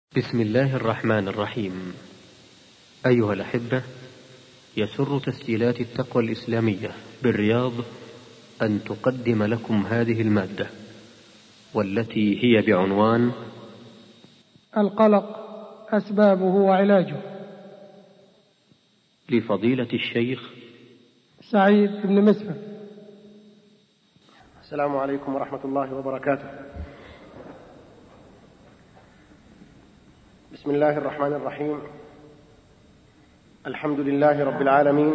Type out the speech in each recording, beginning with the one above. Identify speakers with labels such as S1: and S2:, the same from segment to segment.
S1: بسم الله الرحمن الرحيم. أيها الأحبة، يسر تسجيلات التقوى الإسلامية بالرياض أن تقدم لكم هذه المادة، والتي هي بعنوان
S2: القلق أسبابه وعلاجه،
S1: لفضيلة الشيخ
S2: سعيد بن مسفر.
S3: السلام عليكم ورحمة الله وبركاته. بسم الله الرحمن الرحيم. الحمد لله رب العالمين،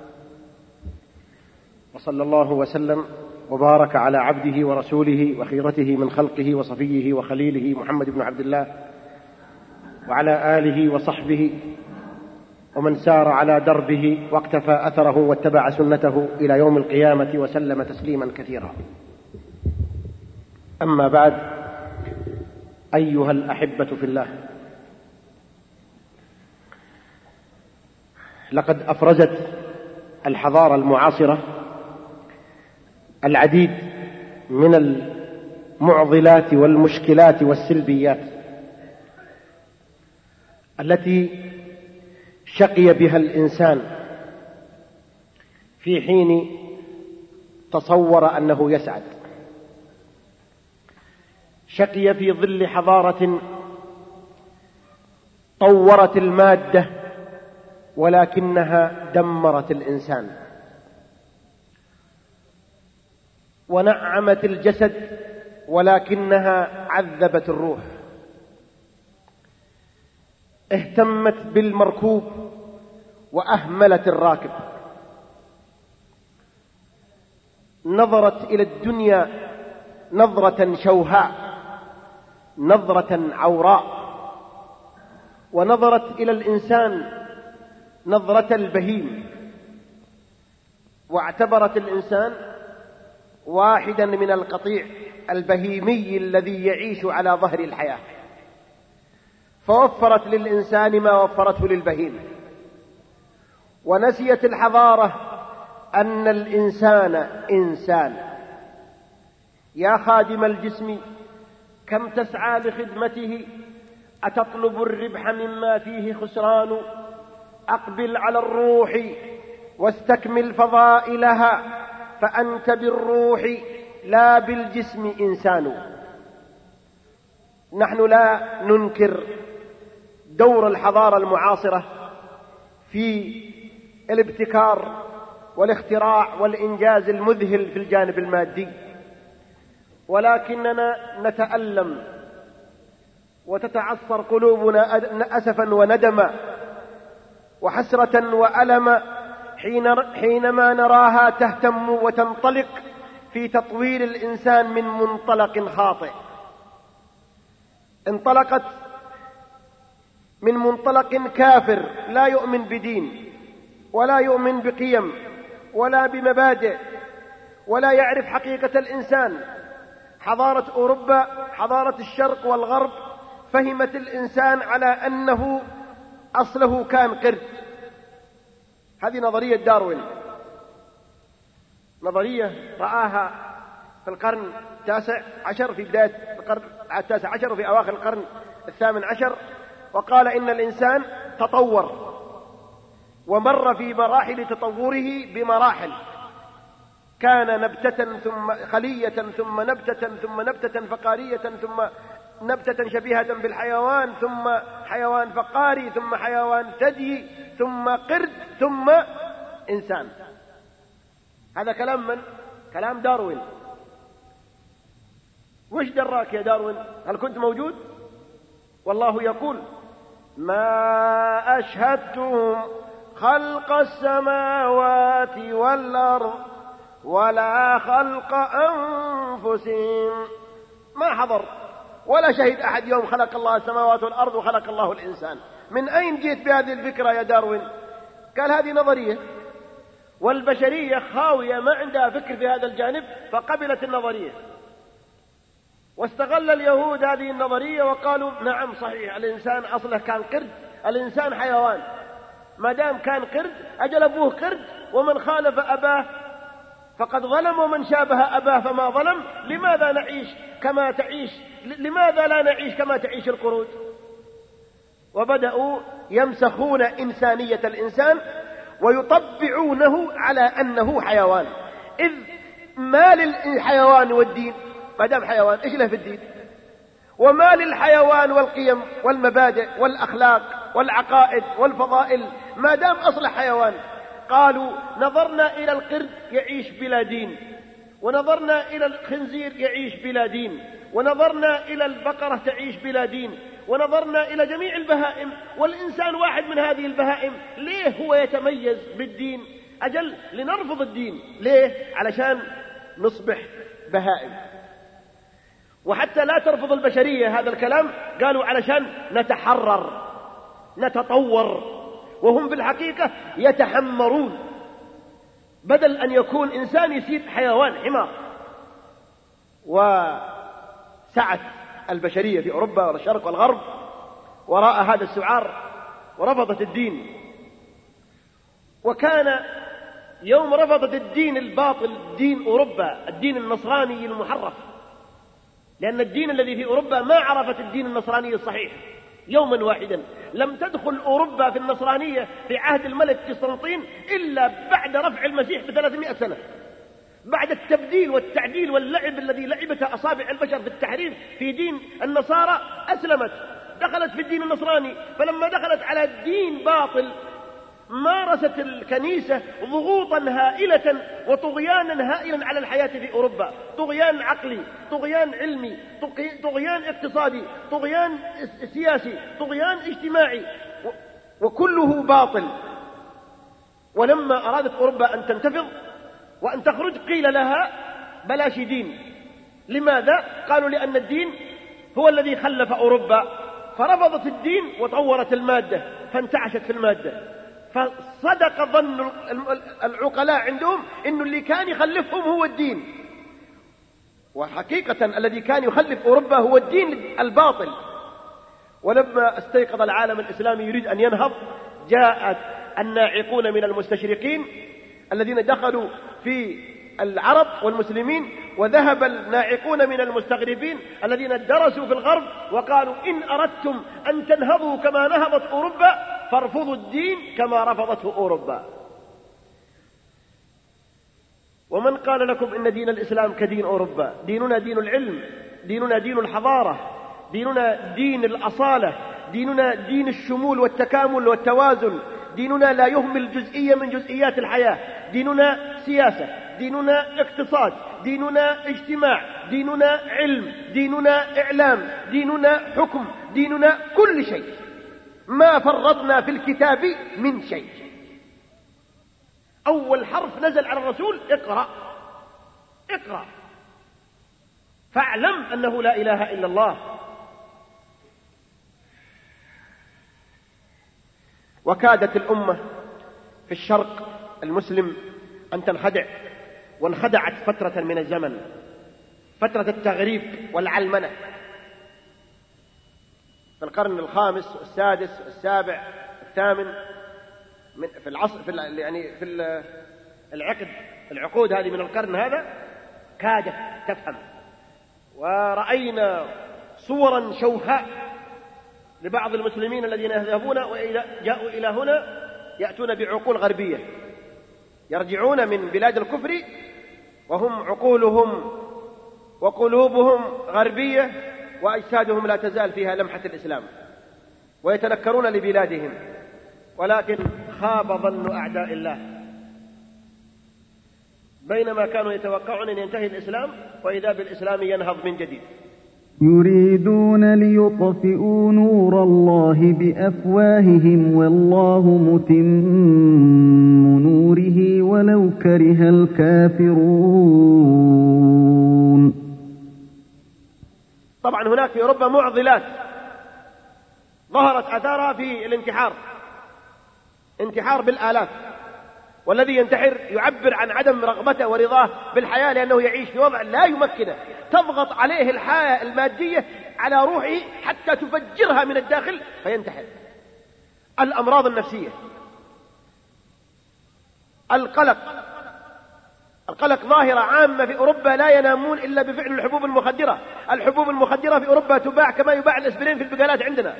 S3: وصلى الله وسلم وبارك على عبده ورسوله وخيرته من خلقه وصفيه وخليله محمد بن عبد الله، وعلى آله وصحبه ومن سار على دربه واقتفى أثره واتبع سنته إلى يوم القيامة وسلم تسليما كثيرا. أما بعد، أيها الأحبة في الله، لقد أفرزت الحضارة المعاصرة العديد من المعضلات والمشكلات والسلبيات التي شقي بها الإنسان في حين تصور أنه يسعد. شقي في ظل حضارة طورت المادة ولكنها دمرت الإنسان، ونعمت الجسد ولكنها عذبت الروح. اهتمت بالمركوب وأهملت الراكب. نظرت إلى الدنيا نظرة شوهاء، نظرة عوراء، ونظرت إلى الإنسان نظرة البهيم، واعتبرت الإنسان واحدا من القطيع البهيمي الذي يعيش على ظهر الحياة، فوفرت للإنسان ما وفرته للبهيم. ونسيت الحضارة أن الإنسان إنسان. يا خادم الجسم، كم تسعى لخدمته، أتطلب الربح مما فيه خسران؟ أقبل على الروح واستكمل فضائلها، فأنت بالروح لا بالجسم إنسان. نحن لا ننكر دور الحضارة المعاصرة في الابتكار والاختراع والإنجاز المذهل في الجانب المادي، ولكننا نتألم وتتعصر قلوبنا أسفا وندما وحسرة وألم حينما نراها تهتم وتنطلق في تطوير الإنسان من منطلق خاطئ. انطلقت من منطلق كافر لا يؤمن بدين ولا يؤمن بقيم ولا بمبادئ ولا يعرف حقيقة الإنسان. حضارة أوروبا، حضارة الشرق والغرب، فهمت الإنسان على أنه أصله كان قرد. هذه نظرية داروين، نظرية رآها في القرن التاسع عشر، في بداية القرن التاسع عشر وفي أواخر القرن الثامن عشر، وقال إن الإنسان تطور ومر في مراحل تطوره بمراحل. كان نبتة ثم خلية ثم نبتة ثم نبتة فقارية ثم نبتة شبيهة بالحيوان ثم حيوان فقاري ثم حيوان ثدي ثم قرد ثم إنسان. هذا كلام من؟ كلام داروين. وش دراك يا داروين؟ هل كنت موجود؟ والله يقول: ما أشهدتهم خلق السماوات والأرض ولا خلق أنفسهم. ما حضر ولا شهد أحد يوم خلق الله السماوات والأرض وخلق الله الإنسان. من أين جئت بهذه الفكرة يا داروين؟ قال هذه نظرية، والبشرية خاوية ما عندها فكر في هذا الجانب، فقبلت النظرية. واستغل اليهود هذه النظرية وقالوا: نعم صحيح، الإنسان أصله كان قرد، الإنسان حيوان. ما دام كان قرد أجل أبوه قرد، ومن خالف أباه فقد ظلم، ومن شابه أباه فما ظلم. لماذا نعيش كما تعيش؟ لماذا لا نعيش كما تعيش القرود؟ وبدأوا يمسخون إنسانية الإنسان ويطبعونه على أنه حيوان، إذ ما للحيوان والدين ما دام حيوان إيش له في الدين؟ وما للحيوان والقيم والمبادئ والأخلاق والعقائد والفضائل ما دام أصل حيوان؟ قالوا نظرنا إلى القرد يعيش بلا دين، ونظرنا إلى الخنزير يعيش بلا دين، ونظرنا إلى البقرة تعيش بلا دين، ونظرنا إلى جميع البهائم، والإنسان واحد من هذه البهائم، ليه هو يتميز بالدين؟ أجل لنرفض الدين، ليه؟ علشان نصبح بهائم. وحتى لا ترفض البشرية هذا الكلام قالوا علشان نتحرر نتطور، وهم في الحقيقة يتحمرون، بدل أن يكون إنسان يصير حيوان حمار. وسعت البشرية في أوروبا والشرق والغرب وراء هذا السعار ورفضت الدين. وكان يوم رفضت الدين الباطل دين أوروبا الدين النصراني المحرف، لأن الدين الذي في أوروبا ما عرفت الدين النصراني الصحيح يوما واحدا. لم تدخل أوروبا في النصرانية في عهد الملك قسطنطين إلا بعد رفع المسيح ب300 سنة، بعد التبديل والتعديل واللعب الذي لعبته أصابع البشر في التحريف في دين النصارى أسلمت، دخلت في الدين النصراني. فلما دخلت على الدين باطل مارست الكنيسة ضغوطا هائلة وطغيانا هائلا على الحياة في أوروبا، طغيان عقلي، طغيان علمي، طغيان اقتصادي، طغيان سياسي، طغيان اجتماعي، وكله باطل. ولما أرادت أوروبا أن تنتفض وأن تخرج قيل لها بلاش دين. لماذا؟ قالوا لأن الدين هو الذي خلف أوروبا، فرفضت الدين وطورت المادة فانتعشت في المادة. فصدق ظن العقلاء عندهم إنه اللي كان يخلفهم هو الدين، وحقيقة الذي كان يخلف أوروبا هو الدين الباطل. ولما استيقظ العالم الإسلامي يريد أن ينهض، جاءت الناعقون من المستشرقين الذين دخلوا في العرب والمسلمين، وذهب الناعقون من المستغربين الذين درسوا في الغرب وقالوا إن أردتم أن تنهضوا كما نهضت أوروبا فارفضوا الدين كما رفضته أوروبا. ومن قال لكم إن دين الإسلام كدين أوروبا؟ ديننا دين العلم، ديننا دين الحضارة، ديننا دين الأصالة، ديننا دين الشمول والتكامل والتوازن، ديننا لا يهمل جزئية من جزئيات الحياة، ديننا سياسة، ديننا اقتصاد، ديننا اجتماع، ديننا علم، ديننا إعلام، ديننا حكم، ديننا كل شيء، ما فرضنا في الكتاب من شيء. أول حرف نزل على الرسول اقرأ، اقرأ فاعلم أنه لا إله إلا الله. وكادت الأمة في الشرق المسلم أن تنخدع، وانخدعت فترة من الزمن، فترة التغريب والعلمنة في القرن الخامس والسادس والسابع والثامن في العصر يعني في العقود هذه من القرن هذا كادت تفهم. ورأينا صورا شوهاء لبعض المسلمين الذين يذهبون وإذا جاءوا إلى هنا يأتون بعقول غربية، يرجعون من بلاد الكفر وهم عقولهم وقلوبهم غربية وأجسادهم لا تزال فيها لمحة الإسلام، ويتنكرون لبلادهم. ولكن خاب ظن أعداء الله، بينما كانوا يتوقعون أن ينتهي الإسلام وإذا بالإسلام ينهض من جديد.
S4: يريدون ليطفئوا نور الله بأفواههم والله متم نوره ولو كره الكافرون.
S3: طبعا هناك في أوروبا معضلات ظهرت أثارها في الانتحار، انتحار بالآلاف، والذي ينتحر يعبر عن عدم رغبته ورضاه بالحياة لأنه يعيش في وضع لا يمكنه، تضغط عليه الحياة المادية على روحه حتى تفجرها من الداخل فينتحر. الأمراض النفسية، القلق ظاهرة عامة في أوروبا، لا ينامون إلا بفعل الحبوب المخدرة. الحبوب المخدرة في أوروبا تباع كما يباع الأسبرين في البقالات عندنا.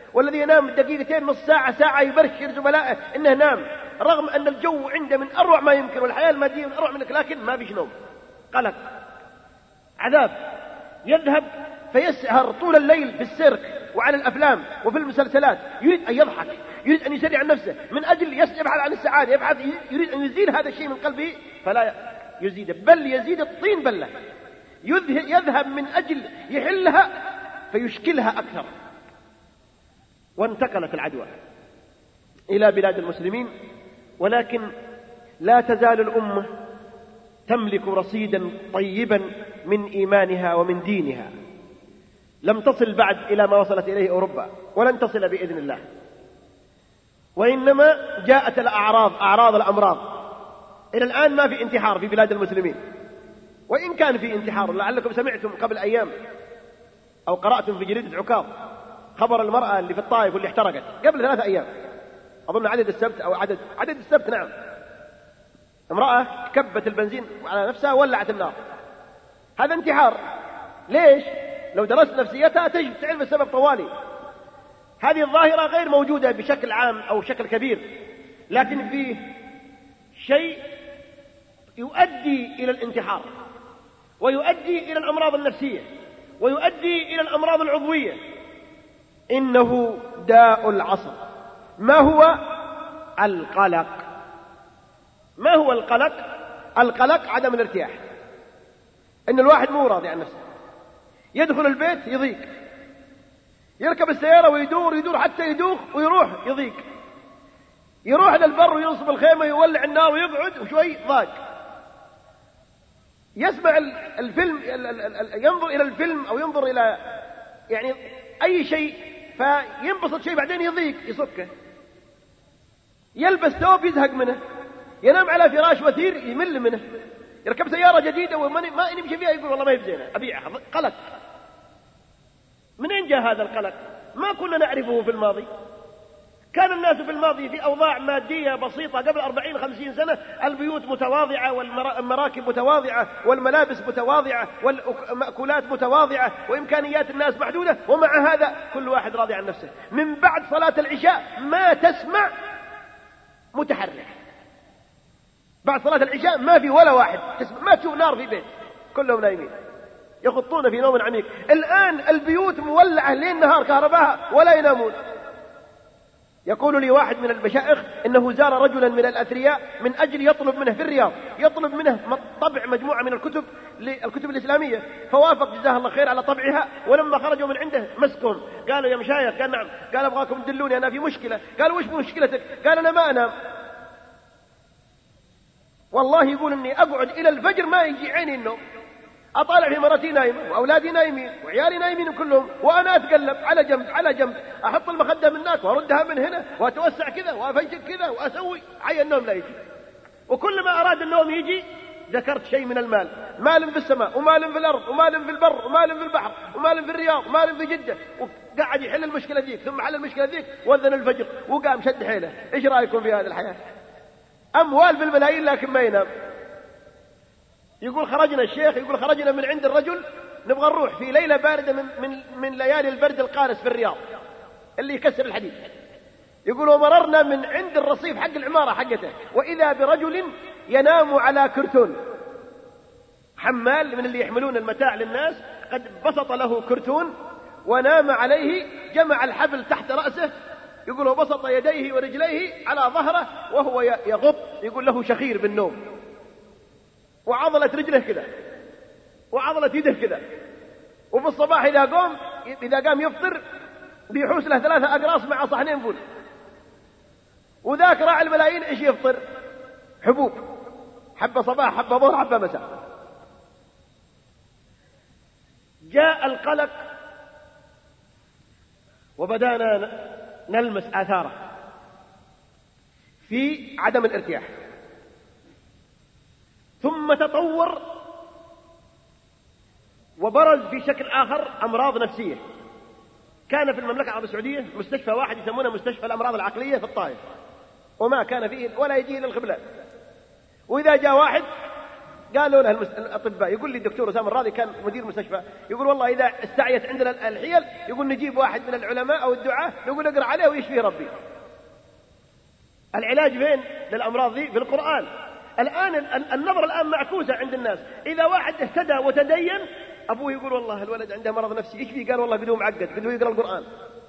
S3: والذي ينام دقيقتين نص ساعة ساعة يبشر زملائه إنه نام، رغم أن الجو عنده من أروع ما يمكن والحياة المادية من أروع منك، لكن ما فيش نوم، قلق، عذاب. يذهب فيسهر طول الليل في السيرك وعلى الأفلام وفي المسلسلات، يريد أن يضحك، يريد أن يسرع عن نفسه من أجل يبحث عن السعادة، يريد أن يزيل هذا الشيء من قلبه فلا يزيده، بل يزيد الطين بلة. يذهب من أجل يحلها فيشكلها أكثر. وانتقلت العدوى إلى بلاد المسلمين، ولكن لا تزال الأمة تملك رصيدا طيبا من إيمانها ومن دينها، لم تصل بعد إلى ما وصلت إليه أوروبا، ولن تصل بإذن الله. وإنما جاءت الأعراض، أعراض الأمراض. إلى الآن ما في انتحار في بلاد المسلمين، وإن كان في انتحار. لعلكم سمعتم قبل أيام أو قرأتم في جريدة عكاظ خبر المرأة اللي في الطائف واللي احترقت قبل 3 أيام، أظن عدد السبت أو عدد السبت، نعم، امرأة كبت البنزين على نفسها وولعت النار. هذا انتحار. ليش؟ لو درست نفسيتها تجد تعرف السبب طوالي. هذه الظاهرة غير موجودة بشكل عام أو شكل كبير، لكن فيه شيء يؤدي إلى الانتحار، ويؤدي إلى الأمراض النفسية، ويؤدي إلى الأمراض العضوية. إنه داء العصر. ما هو القلق؟ ما هو القلق؟ القلق عدم الارتياح، إن الواحد مو راضي عن نفسه، يدخل البيت يضيق، يركب السيارة ويدور حتى يدوخ ويروح يضيق، يروح للبر وينصب الخيمة يولع النار ويقعد وشوي ضاق، يسمع الفيلم، ينظر إلى الفيلم أو ينظر إلى يعني أي شيء فينبسط شيء بعدين يضيق يصكه، يلبس ثوب يزهق منه، ينام على فراش وثير يمل منه، يركب سيارة جديدة وما نمشي فيها يقول والله ما هي بزينة أبيعها. قلق. منين جاء هذا القلق؟ ما كنا نعرفه في الماضي. كان الناس في الماضي في أوضاع مادية بسيطة قبل 40-50 سنة، البيوت متواضعة والمراكب متواضعة والملابس متواضعة والمأكولات متواضعة وإمكانيات الناس محدودة، ومع هذا كل واحد راضي عن نفسه. من بعد صلاة العشاء ما تسمع متحرك، بعد صلاة العشاء ما في ولا واحد تسمع، ما تشوف نار في بيت، كلهم نايمين يخطون في نوم عميق. الآن البيوت مولعة ليل نهار كهرباء ولا ينامون. يقول لي واحد من المشايخ إنه زار رجلا من الأثرياء من أجل يطلب منه في الرياض، يطلب منه طبع مجموعة من الكتب الإسلامية، فوافق جزاه الله خير على طبعها. ولما خرجوا من عنده مسكهم، قالوا يا مشايخ، قال نعم، قال أبغاكم تدلوني أنا في مشكلة. قال وش مشكلتك؟ قال أنا ما أنام، والله يقول إني أقعد إلى الفجر ما يجي عيني النوم، أطالع في مرتي نايمة وأولادي نايمين وعيالي نايمين كلهم، وأنا أتقلب على جنب أحط المخدة من هناك وأردها من هنا وأتوسع كذا وأفجر كذا وأسوي، عي النوم لا يجي. وكل ما أراد النوم يجي ذكرت شيء من المال، مال في السماء ومال في الأرض ومال في البر ومال في البحر ومال في الرياض ومال في جدة، وقاعد يحل المشكلة ذيك ثم حل المشكلة ذيك وأذن الفجر وقام شد حيله. إيش رأيكم في هذه الحياة؟ أموال بالملايين لكن ما ينام. يقول خرجنا الشيخ، يقول خرجنا من عند الرجل نبغى نروح في ليلة باردة من ليالي البرد القارس في الرياض اللي يكسر الحديد. يقول ومررنا من عند الرصيف حق العمارة حقته، وإذا برجل ينام على كرتون، حمال من اللي يحملون المتاع للناس، قد بسط له كرتون ونام عليه، جمع الحبل تحت رأسه، يقول وبسط يديه ورجليه على ظهره وهو يغط، يقول له شخير بالنوم، وعضلت رجله كذا وعضلت يده كذا. وفي الصباح إذا قام يفطر بيحوس له 3 أقراص مع صحنين فول. وذاك راعي الملايين إيش يفطر؟ حبوب، حبة صباح حبة ظهر حبة مساء. جاء القلق وبدأنا نلمس آثاره في عدم الارتياح، ثم تطور وبرز في شكل آخر أمراض نفسية. كان في المملكة العربية السعودية مستشفى واحد يسمونه مستشفى الأمراض العقلية في الطائف، وما كان فيه ولا يجي إلى الخبلات. وإذا جاء واحد قالوا له الأطباء، يقول لي الدكتور أسامة الراضي كان مدير مستشفى، يقول والله إذا استعيت عندنا الحيل يقول نجيب واحد من العلماء أو الدعاة نقول اقرأ عليه ويشفيه ربي. العلاج فين للأمراض دي؟ في القرآن. الآن النظرة الآن معكوسة عند الناس. إذا واحد اهتدى وتدين أبوه يقول والله الولد عنده مرض نفسي، إيش فيه؟ قال والله بدون معقد، بدون يقرأ القرآن.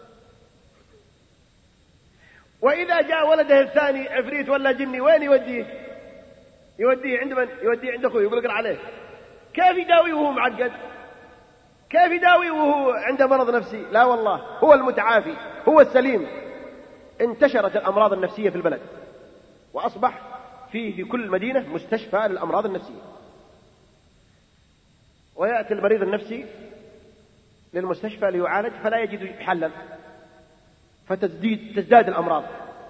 S3: وإذا جاء ولده الثاني عفريت ولا جني وين يوديه؟ يوديه عند من؟ يوديه عند أخوه يقول اقرأ عليه. كيف يداوي وهو معقد؟ كيف يداوي وهو عنده مرض نفسي؟ لا والله هو المتعافي، هو السليم. انتشرت الأمراض النفسية في البلد، وأصبح في كل مدينة مستشفى للأمراض النفسية، ويأتي المريض النفسي للمستشفى ليعالج فلا يجد حلا، فتزداد الأمراض،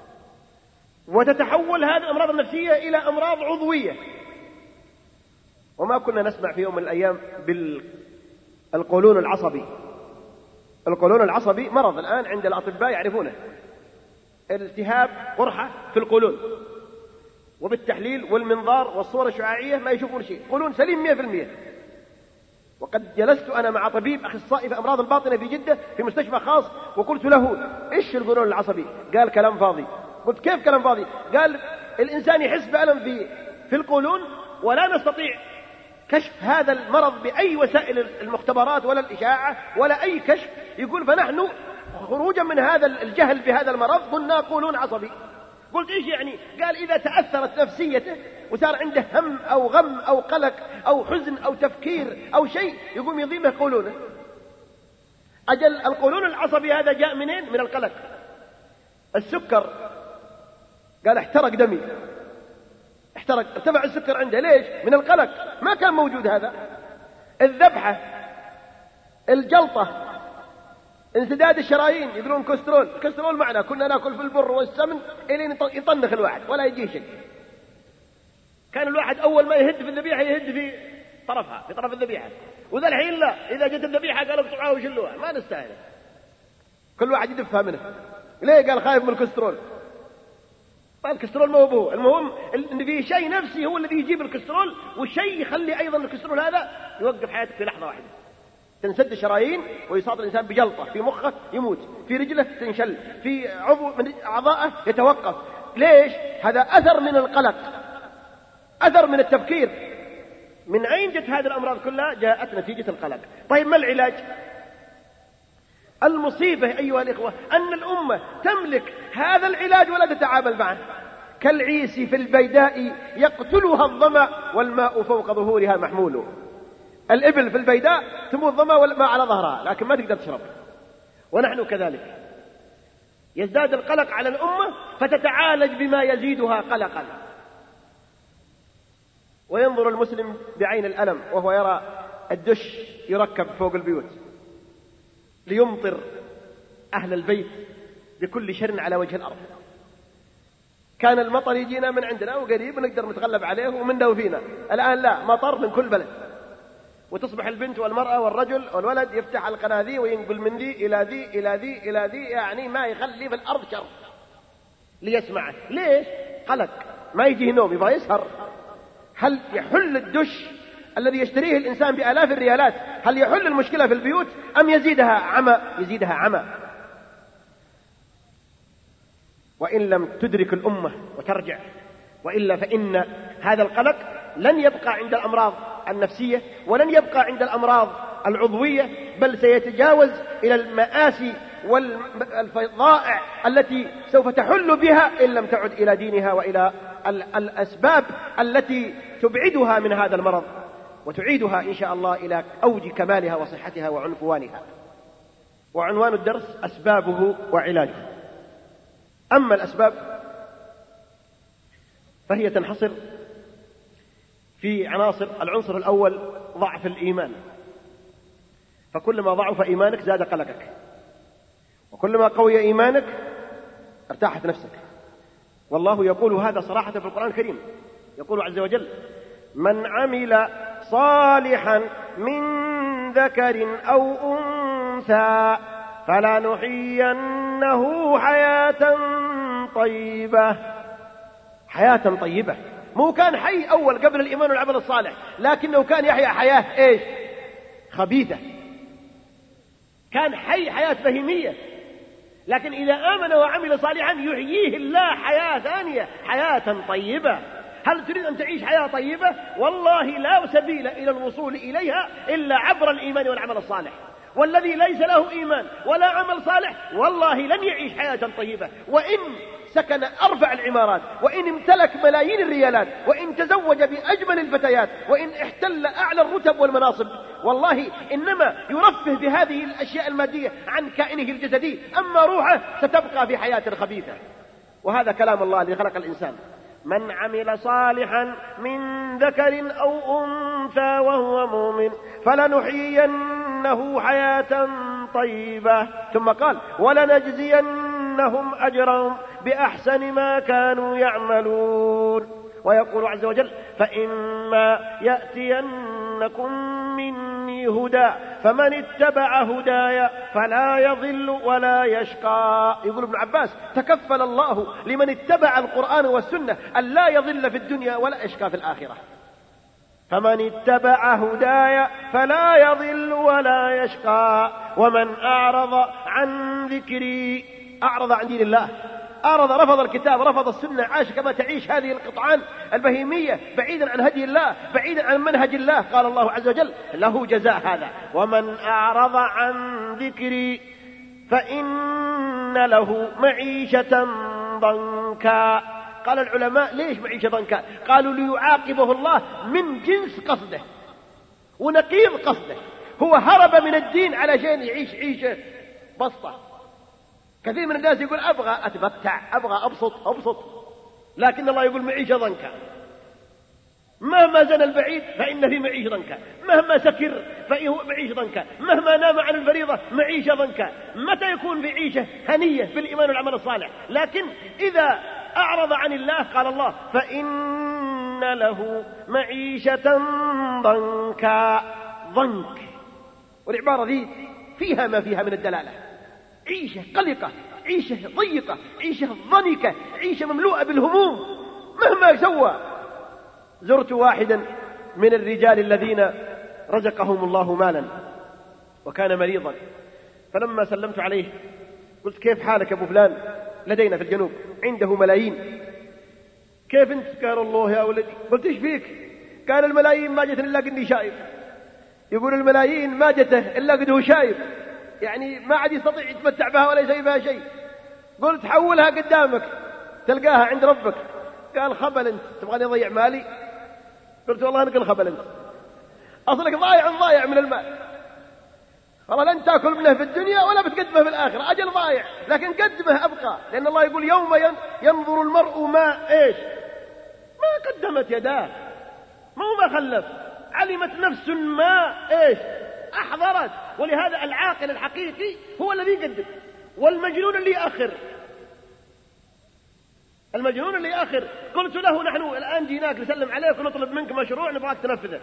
S3: وتتحول هذه الأمراض النفسية إلى أمراض عضوية. وما كنا نسمع في يوم من الأيام بالقولون العصبي. القولون العصبي مرض الآن عند الأطباء يعرفونه، التهاب قرحة في القولون، وبالتحليل والمنظار والصورة الشعاعية ما يشوفون شيء، قولون سليم 100%. وقد جلست أنا مع طبيب أخصائي في أمراض الباطنة في جدة في مستشفى خاص، وقلت له إيش القولون العصبي؟ قال كلام فاضي. قلت كيف كلام فاضي؟ قال الإنسان يحس بألم في القولون ولا نستطيع كشف هذا المرض بأي وسائل المختبرات ولا الإشاعة ولا أي كشف. يقول فنحن خروجا من هذا الجهل بهذا المرض قلنا قولون عصبي. قلت إيش يعني؟ قال إذا تأثرت نفسيته وصار عنده هم أو غم أو قلق أو حزن أو تفكير أو شيء يقوم يضيمه قولونه. أجل القولون العصبي هذا جاء منين؟ من القلق. السكر قال احترق دمي، ارتفع السكر عنده. ليش؟ من القلق، ما كان موجود هذا. الذبحة، الجلطة، انسداد الشرايين، يقولون كوليسترول معنا، كنا ناكل في البر والسمن الين يطنخ الواحد ولا يجي شيء. كان الواحد اول ما يهد في الذبيحه يهد في طرفها، في طرف الذبيحه، وذا الحين لا، اذا جت الذبيحه قالوا اقطعوها وشلوها، ما نستاهل، كل واحد يدفها منه. ليه؟ قال خايف من الكوليسترول. الكوليسترول ما هو المهم ان في شيء نفسي هو الذي يجيب الكوليسترول، والشيء يخلي ايضا الكوليسترول هذا يوقف حياتك في لحظه واحده. تنسد الشرايين ويصاب الإنسان بجلطة في مخه يموت، في رجله تنشل، في عضو من أعضائه يتوقف. ليش؟ هذا أثر من القلق، أثر من التفكير. من أين جت هذه الأمراض كلها؟ جاءت نتيجة القلق. طيب ما العلاج؟ المصيبة أيها الإخوة أن الأمة تملك هذا العلاج ولا تتعامل معه. كالعيس في البيداء يقتلها الظمأ والماء فوق ظهورها محمول. الإبل في البيداء تموت ظما والماء على ظهرها لكن ما تقدر تشرب. ونحن كذلك، يزداد القلق على الأمة فتتعالج بما يزيدها قلقا. وينظر المسلم بعين الألم وهو يرى الدش يركب فوق البيوت ليمطر أهل البيت بكل شر على وجه الأرض. كان المطر يجينا من عندنا وقريب نقدر نتغلب عليه ومنا وفينا. الآن لا، مطر من كل بلد، وتصبح البنت والمرأة والرجل والولد يفتح القناة ذي وينقل من ذي إلى ذي إلى ذي إلى ذي، يعني ما يخلي في الأرض شر ليسمعه. ليش؟ قلق، ما يجيه نوم، يبغى يسهر. هل يحل الدش الذي يشتريه الإنسان بآلاف الريالات هل يحل المشكلة في البيوت أم يزيدها عمى؟ يزيدها عمى. وإن لم تدرك الأمة وترجع، وإلا فإن هذا القلق لن يبقى عند الأمراض النفسية ولن يبقى عند الأمراض العضوية، بل سيتجاوز إلى المآسي والفظائع التي سوف تحل بها إن لم تعد إلى دينها وإلى الأسباب التي تبعدها من هذا المرض وتعيدها إن شاء الله إلى أوج كمالها وصحتها وعنفوانها. وعنوان الدرس أسبابه وعلاجه. أما الأسباب فهي تنحصر في عناصر. العنصر الأول ضعف الإيمان، فكلما ضعف إيمانك زاد قلقك، وكلما قوي إيمانك ارتاحت نفسك. والله يقول هذا صراحة في القرآن الكريم، يقول عز وجل: من عمل صالحا من ذكر أو أنثى فلنحيينه حياة طيبة. حياة طيبة، مو كان حي أول قبل الإيمان والعمل الصالح، لكنه كان يحيا حياة إيش؟ خبيثة. كان حي حياة بهيمية، لكن إذا آمن وعمل صالحا يحييه الله حياة ثانية، حياة طيبة. هل تريد أن تعيش حياة طيبة؟ والله لا سبيل إلى الوصول إليها إلا عبر الإيمان والعمل الصالح. والذي ليس له إيمان ولا عمل صالح والله لن يعيش حياة طيبة، وإن سكن أرفع العمارات، وإن امتلك ملايين الريالات، وإن تزوج بأجمل الفتيات، وإن احتل أعلى الرتب والمناصب، والله إنما يرفه بهذه الأشياء المادية عن كائنه الجسدي، أما روحه ستبقى في حياة خبيثة. وهذا كلام الله الذي خلق الإنسان: من عمل صالحا من ذكر أو أنثى وهو مؤمن فلنحيينه حياة طيبة. ثم قال: ولنجزينهم أجرهم بأحسن ما كانوا يعملون. ويقول عز وجل: فإما يأتينكم مني هدى فمن اتبع هدايا فلا يضل ولا يشقى. يقول ابن عباس: تكفل الله لمن اتبع القرآن والسنة أن لا يضل في الدنيا ولا يشقى في الآخرة. فمن اتبع هدايا فلا يضل ولا يشقى ومن أعرض عن ذكري، أعرض عن دين الله، أعرض، رفض الكتاب، رفض السنة، عاش كما تعيش هذه القطعان البهيمية بعيدا عن هدي الله، بعيدا عن منهج الله. قال الله عز وجل: له جزاء هذا. ومن أعرض عن ذكري فإن له معيشة ضنكا. قال العلماء: ليش معيشة ضنكا؟ قالوا: ليعاقبه الله من جنس قصده ونقيض قصده. هو هرب من الدين علشان يعيش عيشة بسطة. كثير من الناس يقول: أبغى أتمتع، أبغى أبسط، لكن الله يقول: معيشة ضنكا. مهما زنى البعيد فإن في معيشة ضنكا، مهما سكر فإنه معيشة ضنكا، مهما نام عن الفريضة معيشة ضنكا. متى يكون في عيشة هنية في الإيمان والعمل الصالح؟ لكن إذا أعرض عن الله قال الله: فإن له معيشة ضنكا. ضنك، والعبارة ذي فيها ما فيها من الدلالة. عيشة قلقة، عيشة ضيقة، عيشة ضنكة، عيشة مملوءة بالهموم مهما سوى. زرت واحدا من الرجال الذين رزقهم الله مالا وكان مريضا، فلما سلمت عليه قلت: كيف حالك أبو فلان؟ لدينا في الجنوب عنده ملايين. كيف أنت؟ قال: الله يا ولدي. قلت: إيش فيك؟ قال: الملايين ما جت إلا قدي شايب. يقول: الملايين ما جته إلا قده شايب، يعني ما عاد يستطيع يتمتع بها ولا يسوي بها شيء. قلت: حولها قدامك تلقاها عند ربك. قال: خبل أنت، تبغاني أضيع مالي؟ قلت: والله نقل خبل أنت، أصلك ضايع من المال. والله لن تأكل منه في الدنيا ولا بتقدمه في الآخرة، أجل ضايع، لكن قدمه أبقى، لأن الله يقول: يوم ينظر المرء ما إيش ما قدمت يداه، ما خلف، علمت نفس ما إيش أحضرت. ولهذا العاقل الحقيقي هو الذي يقدم، والمجنون اللي يأخر. المجنون اللي يأخر. قلت له: نحن الآن جيناك نسلم عليك ونطلب منك مشروع نبغاك تنفذه،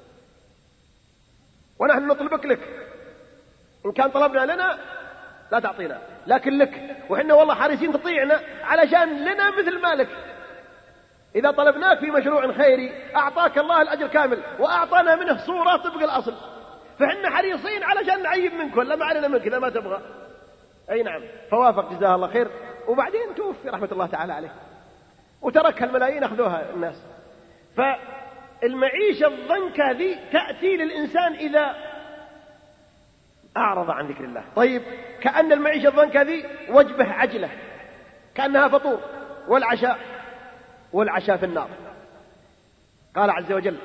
S3: ونحن نطلبك لك. إن كان طلبنا لنا لا تعطينا، لكن لك، وإحنا والله حريصين تطيعنا علشان لنا مثل مالك. إذا طلبناك في مشروع خيري أعطاك الله الأجر كامل، وأعطانا منه صورة طبق الأصل، فإحنا حريصين علشان نعيب منك، ولا ما علينا منك إذا ما تبغى. أي نعم. فوافق جزاه الله خير، وبعدين توفي رحمة الله تعالى عليه، وترك الملايين أخذوها الناس. فالمعيشة الضنكة ذي تأتي للإنسان إذا أعرض عن ذكر الله. طيب، كأن المعيشة الضنكة ذي وجبة عجلة، كأنها فطور، والعشاء في النار. قال عز وجل: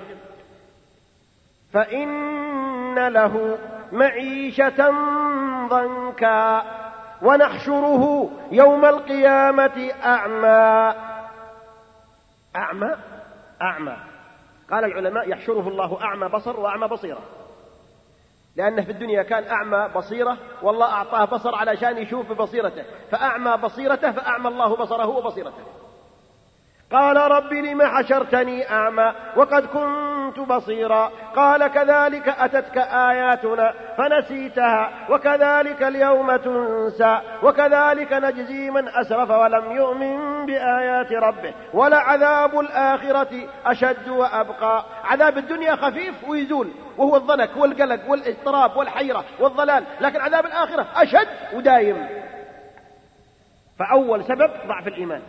S3: فإن له معيشة ضنكا ونحشره يوم القيامة أعمى. أعمى. قال العلماء: يحشره الله أعمى بصر وأعمى بصيرة، لأنه في الدنيا كان أعمى بصيرة، والله أعطاه بصر علشان يشوف ببصيرته، فأعمى بصيرته فأعمى الله بصره وبصيرته. قال: رب لم حشرتني أعمى وقد كنت كنت بصيرا. قال كذلك أتتك آياتنا فنسيتها وكذلك اليوم تنسى وكذلك نجزي من أسرف ولم يؤمن بآيات ربه ولعذاب الآخرة أشد وأبقى. عذاب الدنيا خفيف ويزول وهو الضنك والقلق والاضطراب والحيرة والضلال، لكن عذاب الآخرة أشد ودايم. فأول سبب ضعف الإيمان،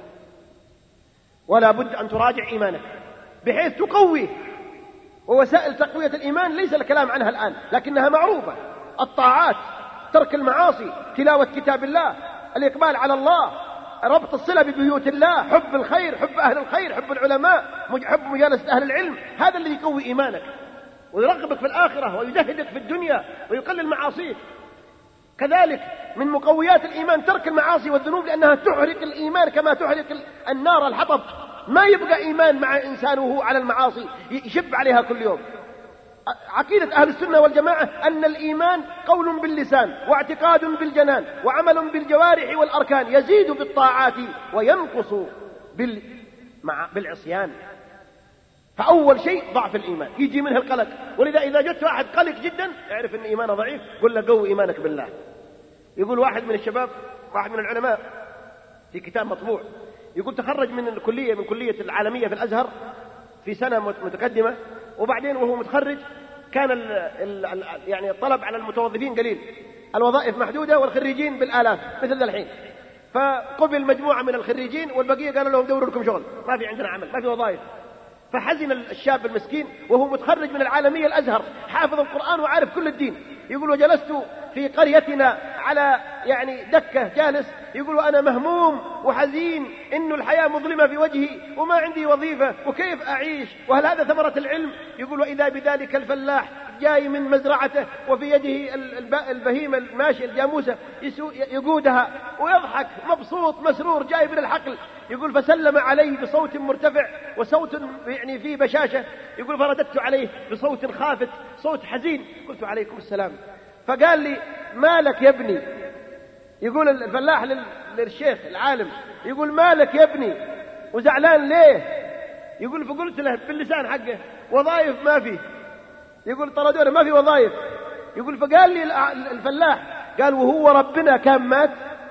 S3: ولا بد أن تراجع إيمانك بحيث تقويه. ووسائل تقوية الإيمان ليس الكلام عنها الآن لكنها معروفة: الطاعات، ترك المعاصي، تلاوة كتاب الله، الإقبال على الله، ربط الصلة ببيوت الله، حب الخير، حب أهل الخير، حب العلماء، حب مجالسة أهل العلم. هذا الذي يقوي إيمانك ويرغبك في الآخرة ويجهدك في الدنيا ويقلل معاصيك. كذلك من مقويات الإيمان ترك المعاصي والذنوب، لأنها تحرق الإيمان كما تحرق النار الحطب. ما يبقى إيمان مع إنسان وهو على المعاصي يشب عليها كل يوم. عقيدة أهل السنة والجماعة أن الإيمان قول باللسان واعتقاد بالجنان وعمل بالجوارح والأركان، يزيد بالطاعات وينقص بالعصيان. فأول شيء ضعف الإيمان يجي منه القلق. ولذا إذا جدت واحد قلق جدا اعرف أن إيمانه ضعيف، قل له قوي إيمانك بالله. يقول واحد من الشباب، واحد من العلماء، في كتاب مطبوع، يقول تخرج من كلية العالمية في الأزهر في سنة متقدمة، وبعدين وهو متخرج كان يعني الطلب على المتوظفين قليل، الوظائف محدودة والخريجين بالآلاف مثل ذا الحين. فقبل مجموعة من الخريجين والبقية قالوا لهم دوروا لكم شغل، ما في عندنا عمل، ما في وظائف. فحزن الشاب المسكين وهو متخرج من العالمية الأزهر، حافظ القرآن وعارف كل الدين. يقول وجلست في قريتنا على يعني دكة جالس، يقول وأنا مهموم وحزين إنه الحياة مظلمة في وجهي وما عندي وظيفة وكيف أعيش، وهل هذا ثمرة العلم؟ يقول وإذا بذلك الفلاح جاي من مزرعته وفي يده البهيمة الماشية الجاموسة يقودها ويضحك مبسوط مسرور جاي من الحقل. يقول فسلم عليه بصوت مرتفع وصوت يعني فيه بشاشة. يقول فرددت عليه بصوت خافت، صوت حزين، قلت عليكم السلام. فقال لي مالك يا ابني؟ يقول الفلاح للشيخ العالم، يقول مالك يا ابني وزعلان ليه؟ يقول فقلت له باللسان حقه وظائف ما في. يقول طردونا ما في وظائف. يقول فقال لي الفلاح، قال وهو ربنا كان مات؟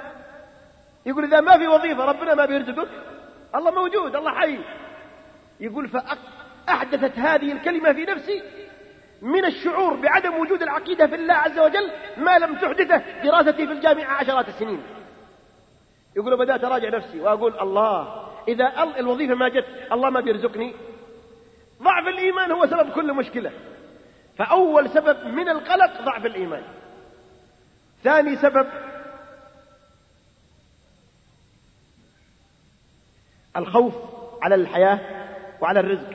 S3: يقول إذا ما في وظيفة ربنا ما بيرزقك؟ الله موجود، الله حي. يقول فأحدثت هذه الكلمة في نفسي من الشعور بعدم وجود العقيدة في الله عز وجل ما لم تحدثه دراستي في الجامعة عشرات السنين. يقول بدأت أراجع نفسي وأقول الله، إذا الوظيفة ما جت الله ما بيرزقني. ضعف الإيمان هو سبب كل مشكلة. فأول سبب من القلق ضعف الإيمان. ثاني سبب الخوف على الحياة وعلى الرزق،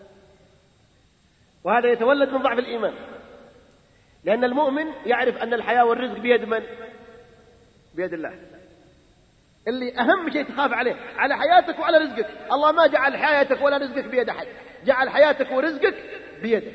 S3: وهذا يتولد من ضعف الإيمان، لأن المؤمن يعرف أن الحياة والرزق بيد من؟ بيد الله. اللي أهم شيء تخاف عليه على حياتك وعلى رزقك. الله ما جعل حياتك ولا رزقك بيد أحد، جعل حياتك ورزقك بيده.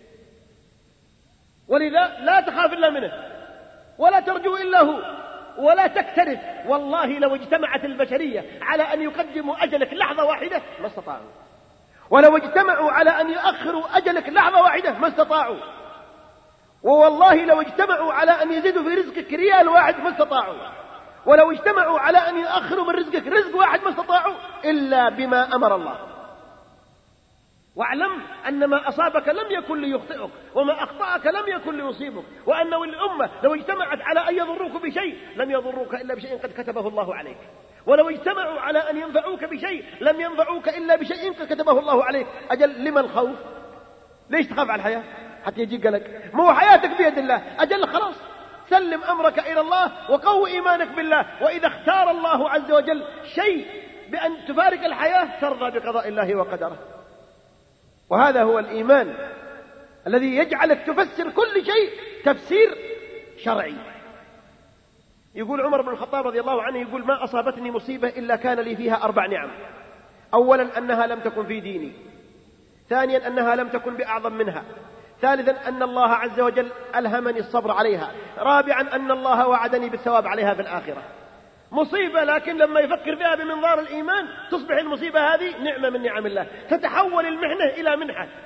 S3: ولذا لا تخاف إلا منه ولا ترجو إلا هو ولا تكترث. والله لو اجتمعت البشرية على أن يقدموا أجلك لحظة واحدة ما استطاعوا، ولو اجتمعوا على أن يؤخروا أجلك لحظة واحدة ما استطاعوا، ووالله لو اجتمعوا على أن يزيدوا في رزقك ريال واحد ما استطاعوا، ولو اجتمعوا على أن يؤخروا من رزقك رزق واحد ما استطاعوا إلا بما أمر الله. واعلم أن ما أصابك لم يكن ليخطئك وما أخطأك لم يكن ليصيبك، وأنه الأمة لو اجتمعت على أن يضروك بشيء لم يضروك إلا بشيء قد كتبه الله عليك، ولو اجتمعوا على أن ينفعوك بشيء لم ينفعوك إلا بشيء قد كتبه الله عليك. أجل لما الخوف؟ ليش تخاف على الحياة حتى يجيك قلق؟ ما هو حياتك بيد الله. أجل خلاص سلم أمرك إلى الله وقوي إيمانك بالله. وإذا اختار الله عز وجل شيء بأن تفارق الحياة ترضى بقضاء الله وقدره. وهذا هو الإيمان الذي يجعلك تفسر كل شيء تفسير شرعي. يقول عمر بن الخطاب رضي الله عنه، يقول ما أصابتني مصيبة إلا كان لي فيها 4 نعم. أولا أنها لم تكن في ديني، ثانيا أنها لم تكن بأعظم منها، ثالثا أن الله عز وجل ألهمني الصبر عليها، رابعا أن الله وعدني بالثواب عليها في الآخرة. مصيبة لكن لما يفكر فيها بمنظار الإيمان تصبح المصيبة هذه نعمة من نعم الله، تتحول المحنة إلى منحة.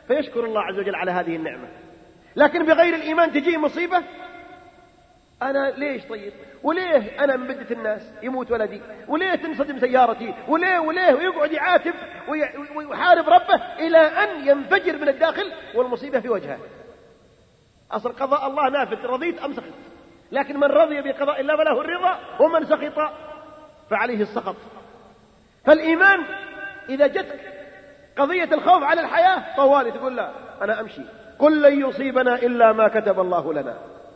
S3: فيشكر الله عز وجل على هذه النعمة. لكن بغير الإيمان تجي مصيبة، أنا ليش طيب، وليه أنا من بدة الناس يموت ولدي، وليه تنصدم سيارتي، وليه ويقعد يعاتب ويحارب ربه إلى أن ينفجر من الداخل والمصيبة في وجهه. أصل قضاء الله نافذ، رضيت أم سخط. لكن من رضي بقضاء الله فله الرضا، ومن سخط فعليه السخط. فالإيمان إذا جتك قضية الخوف على الحياة طوالي تقول لا أنا أمشي، قل لن يصيبنا إلا ما كتب الله لنا.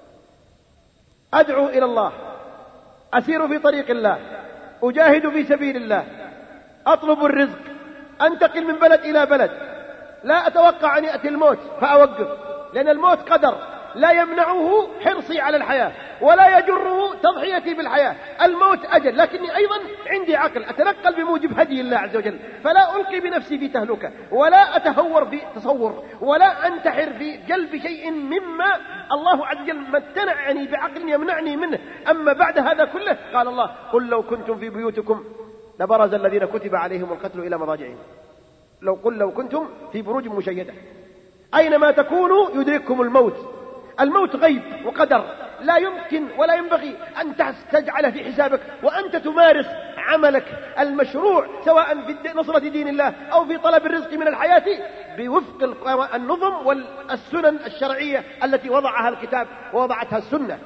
S3: أدعو إلى الله، أسير في طريق الله، أجاهد في سبيل الله، أطلب الرزق، أنتقل من بلد إلى بلد، لا أتوقع أن يأتي الموت فأوقف، لأن الموت قدر لا يمنعه حرصي على الحياة ولا يجره تضحيتي بالحياة. الموت أجل، لكني أيضا عندي عقل أتنقل بموجب هدي الله عز وجل، فلا ألقي بنفسي في تهلكة، ولا أتهور في تصور، ولا أنتحر في جلب شيء مما الله عز وجل متنعني بعقل يمنعني منه. أما بعد هذا كله قال الله قل لو كنتم في بيوتكم لبرز الذين كتب عليهم القتل إلى مضاجعهم. لو كنتم في بروج مشيدة، أينما تكونوا يدرككم الموت. الموت غيب وقدر، لا يمكن ولا ينبغي أن تجعل في حسابك وأنت تمارس عملك المشروع سواء في نصرة دين الله أو في طلب الرزق من الحياة بوفق النظم والسنن الشرعية التي وضعها الكتاب ووضعتها السنة.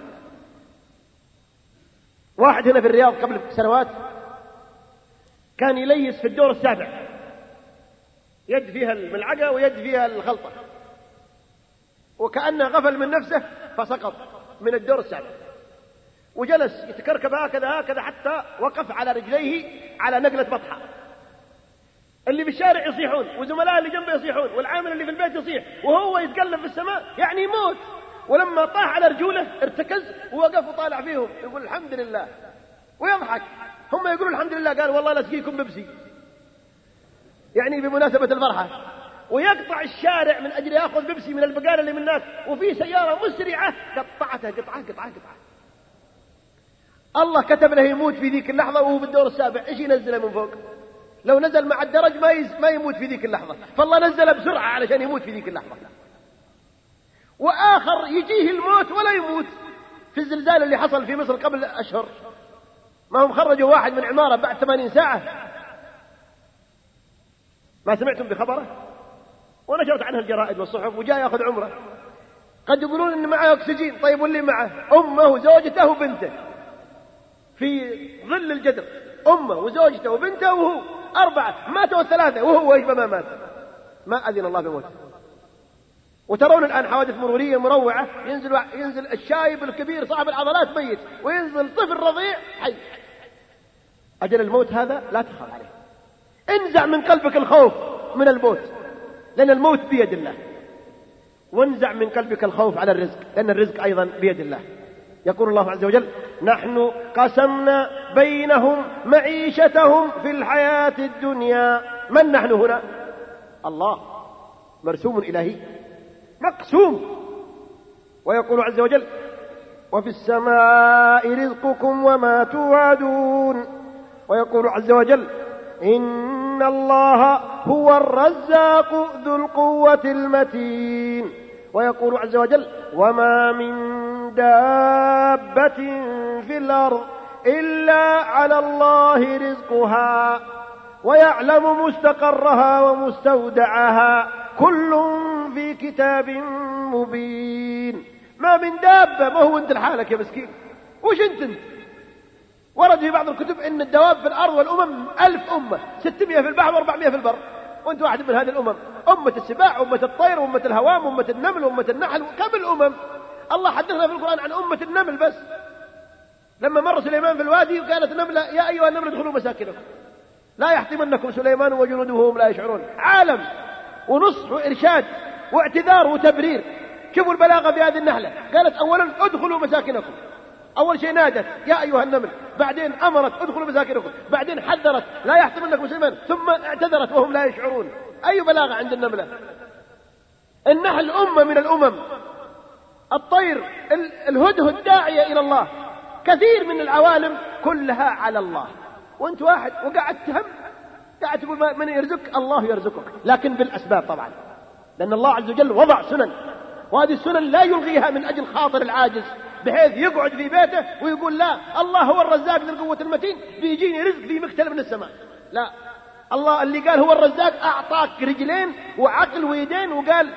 S3: واحد هنا في الرياض قبل سنوات كان يليس في الدور السابع، يد فيها الملعقة ويد فيها الخلطة، وكأنه غفل من نفسه فسقط من الدور السابع، وجلس يتكركب هكذا حتى وقف على رجليه على نقلة بطحة. اللي في الشارع يصيحون، وزملائه اللي جنبه يصيحون، والعامل اللي في البيت يصيح، وهو يتقلب في السماء يعني يموت. ولما طاح على رجوله ارتكز ووقف وطالع فيهم يقول الحمد لله ويضحك. هم يقولون الحمد لله، قال والله لاسقيكم بيبسي، يعني بمناسبة الفرحة. ويقطع الشارع من أجل يأخذ بيبسي من البقالة اللي من الناس، وفي سيارة مسرعة قطعتها قطعة. الله كتب له يموت في ذيك اللحظة وهو بالدور السابع، إيش ينزله من فوق؟ لو نزل مع الدرج ما يموت في ذيك اللحظة، فالله نزله بسرعة علشان يموت في ذيك اللحظة. وآخر يجيه الموت ولا يموت. في الزلزال اللي حصل في مصر قبل أشهر، ما هم خرجوا واحد من عمارة بعد 80 ساعة، ما سمعتم بخبره؟ ونشرت عنه الجرائد والصحف، وجاء يأخذ عمره. قد يقولون إن معه أكسجين، طيب واللي معه أمه وزوجته وبنته في ظل الجدر، أمه وزوجته وبنته وهو 4 ماتوا 3 وهو إيش ما مات، ما أذن الله بموته. وترون الآن حوادث مرورية مروعة، ينزل الشايب الكبير صاحب العضلات ميت، وينزل طفل رضيع حي. أجل الموت هذا لا تخاف عليه، انزع من قلبك الخوف من الموت، لأن الموت بيد الله. وانزع من قلبك الخوف على الرزق، لأن الرزق أيضا بيد الله. يقول الله عز وجل نحن قسمنا بينهم معيشتهم في الحياة الدنيا. من نحن هنا؟ الله، مرسوم إلهي مقسوم. ويقول عز وجل وفي السماء رزقكم وما توعدون. ويقول عز وجل إن الله هو الرزاق ذو القوة المتين. ويقول عز وجل وما من دابة في الأرض إلا على الله رزقها ويعلم مستقرها ومستودعها كل في كتاب مبين. ما من دابة، ما هو أنت لحالك يا مسكين، وش أنت؟ ورد في بعض الكتب إن الدواب في الأرض والأمم 1000 أمة، 600 في البحر و400 في البر، وأنت واحد من هذه الأمم. أمة السباع، أمة الطير، أمة الهوام، أمة النمل، أمة النحل، كم الأمم. الله حدثنا في القرآن عن أمة النمل بس، لما مر سليمان في الوادي وقالت نملة يا أيها النمل ادخلوا مساكنكم لا يحطمنكم سليمان وجنوده وهم لا يشعرون. عالم ونصح وإرشاد واعتذار وتبرير. شوفوا البلاغة في هذه النحلة، قالت أولا ادخلوا مساكنكم، أول شيء نادت يا أيها النمل، بعدين أمرت ادخلوا مساكنكم، بعدين حذرت لا يحطمنكم سليمان، ثم اعتذرت وهم لا يشعرون. أي بلاغة عند النملة. النحل أمة من الأمم، الطير، الهدهد داعية إلى الله، كثير من العوالم كلها على الله. وانت واحد وقاعد تهم، قاعد تقول من يرزقك؟ الله يرزقك، لكن بالأسباب طبعا. لأن الله عز وجل وضع سنن، وهذه السنن لا يلغيها من أجل خاطر العاجز بحيث يقعد في بيته ويقول لا الله هو الرزاق ذي القوة المتين بيجيني رزق في مكتل من السماء. لا، الله اللي قال هو الرزاق أعطاك رجلين وعقل ويدين وقال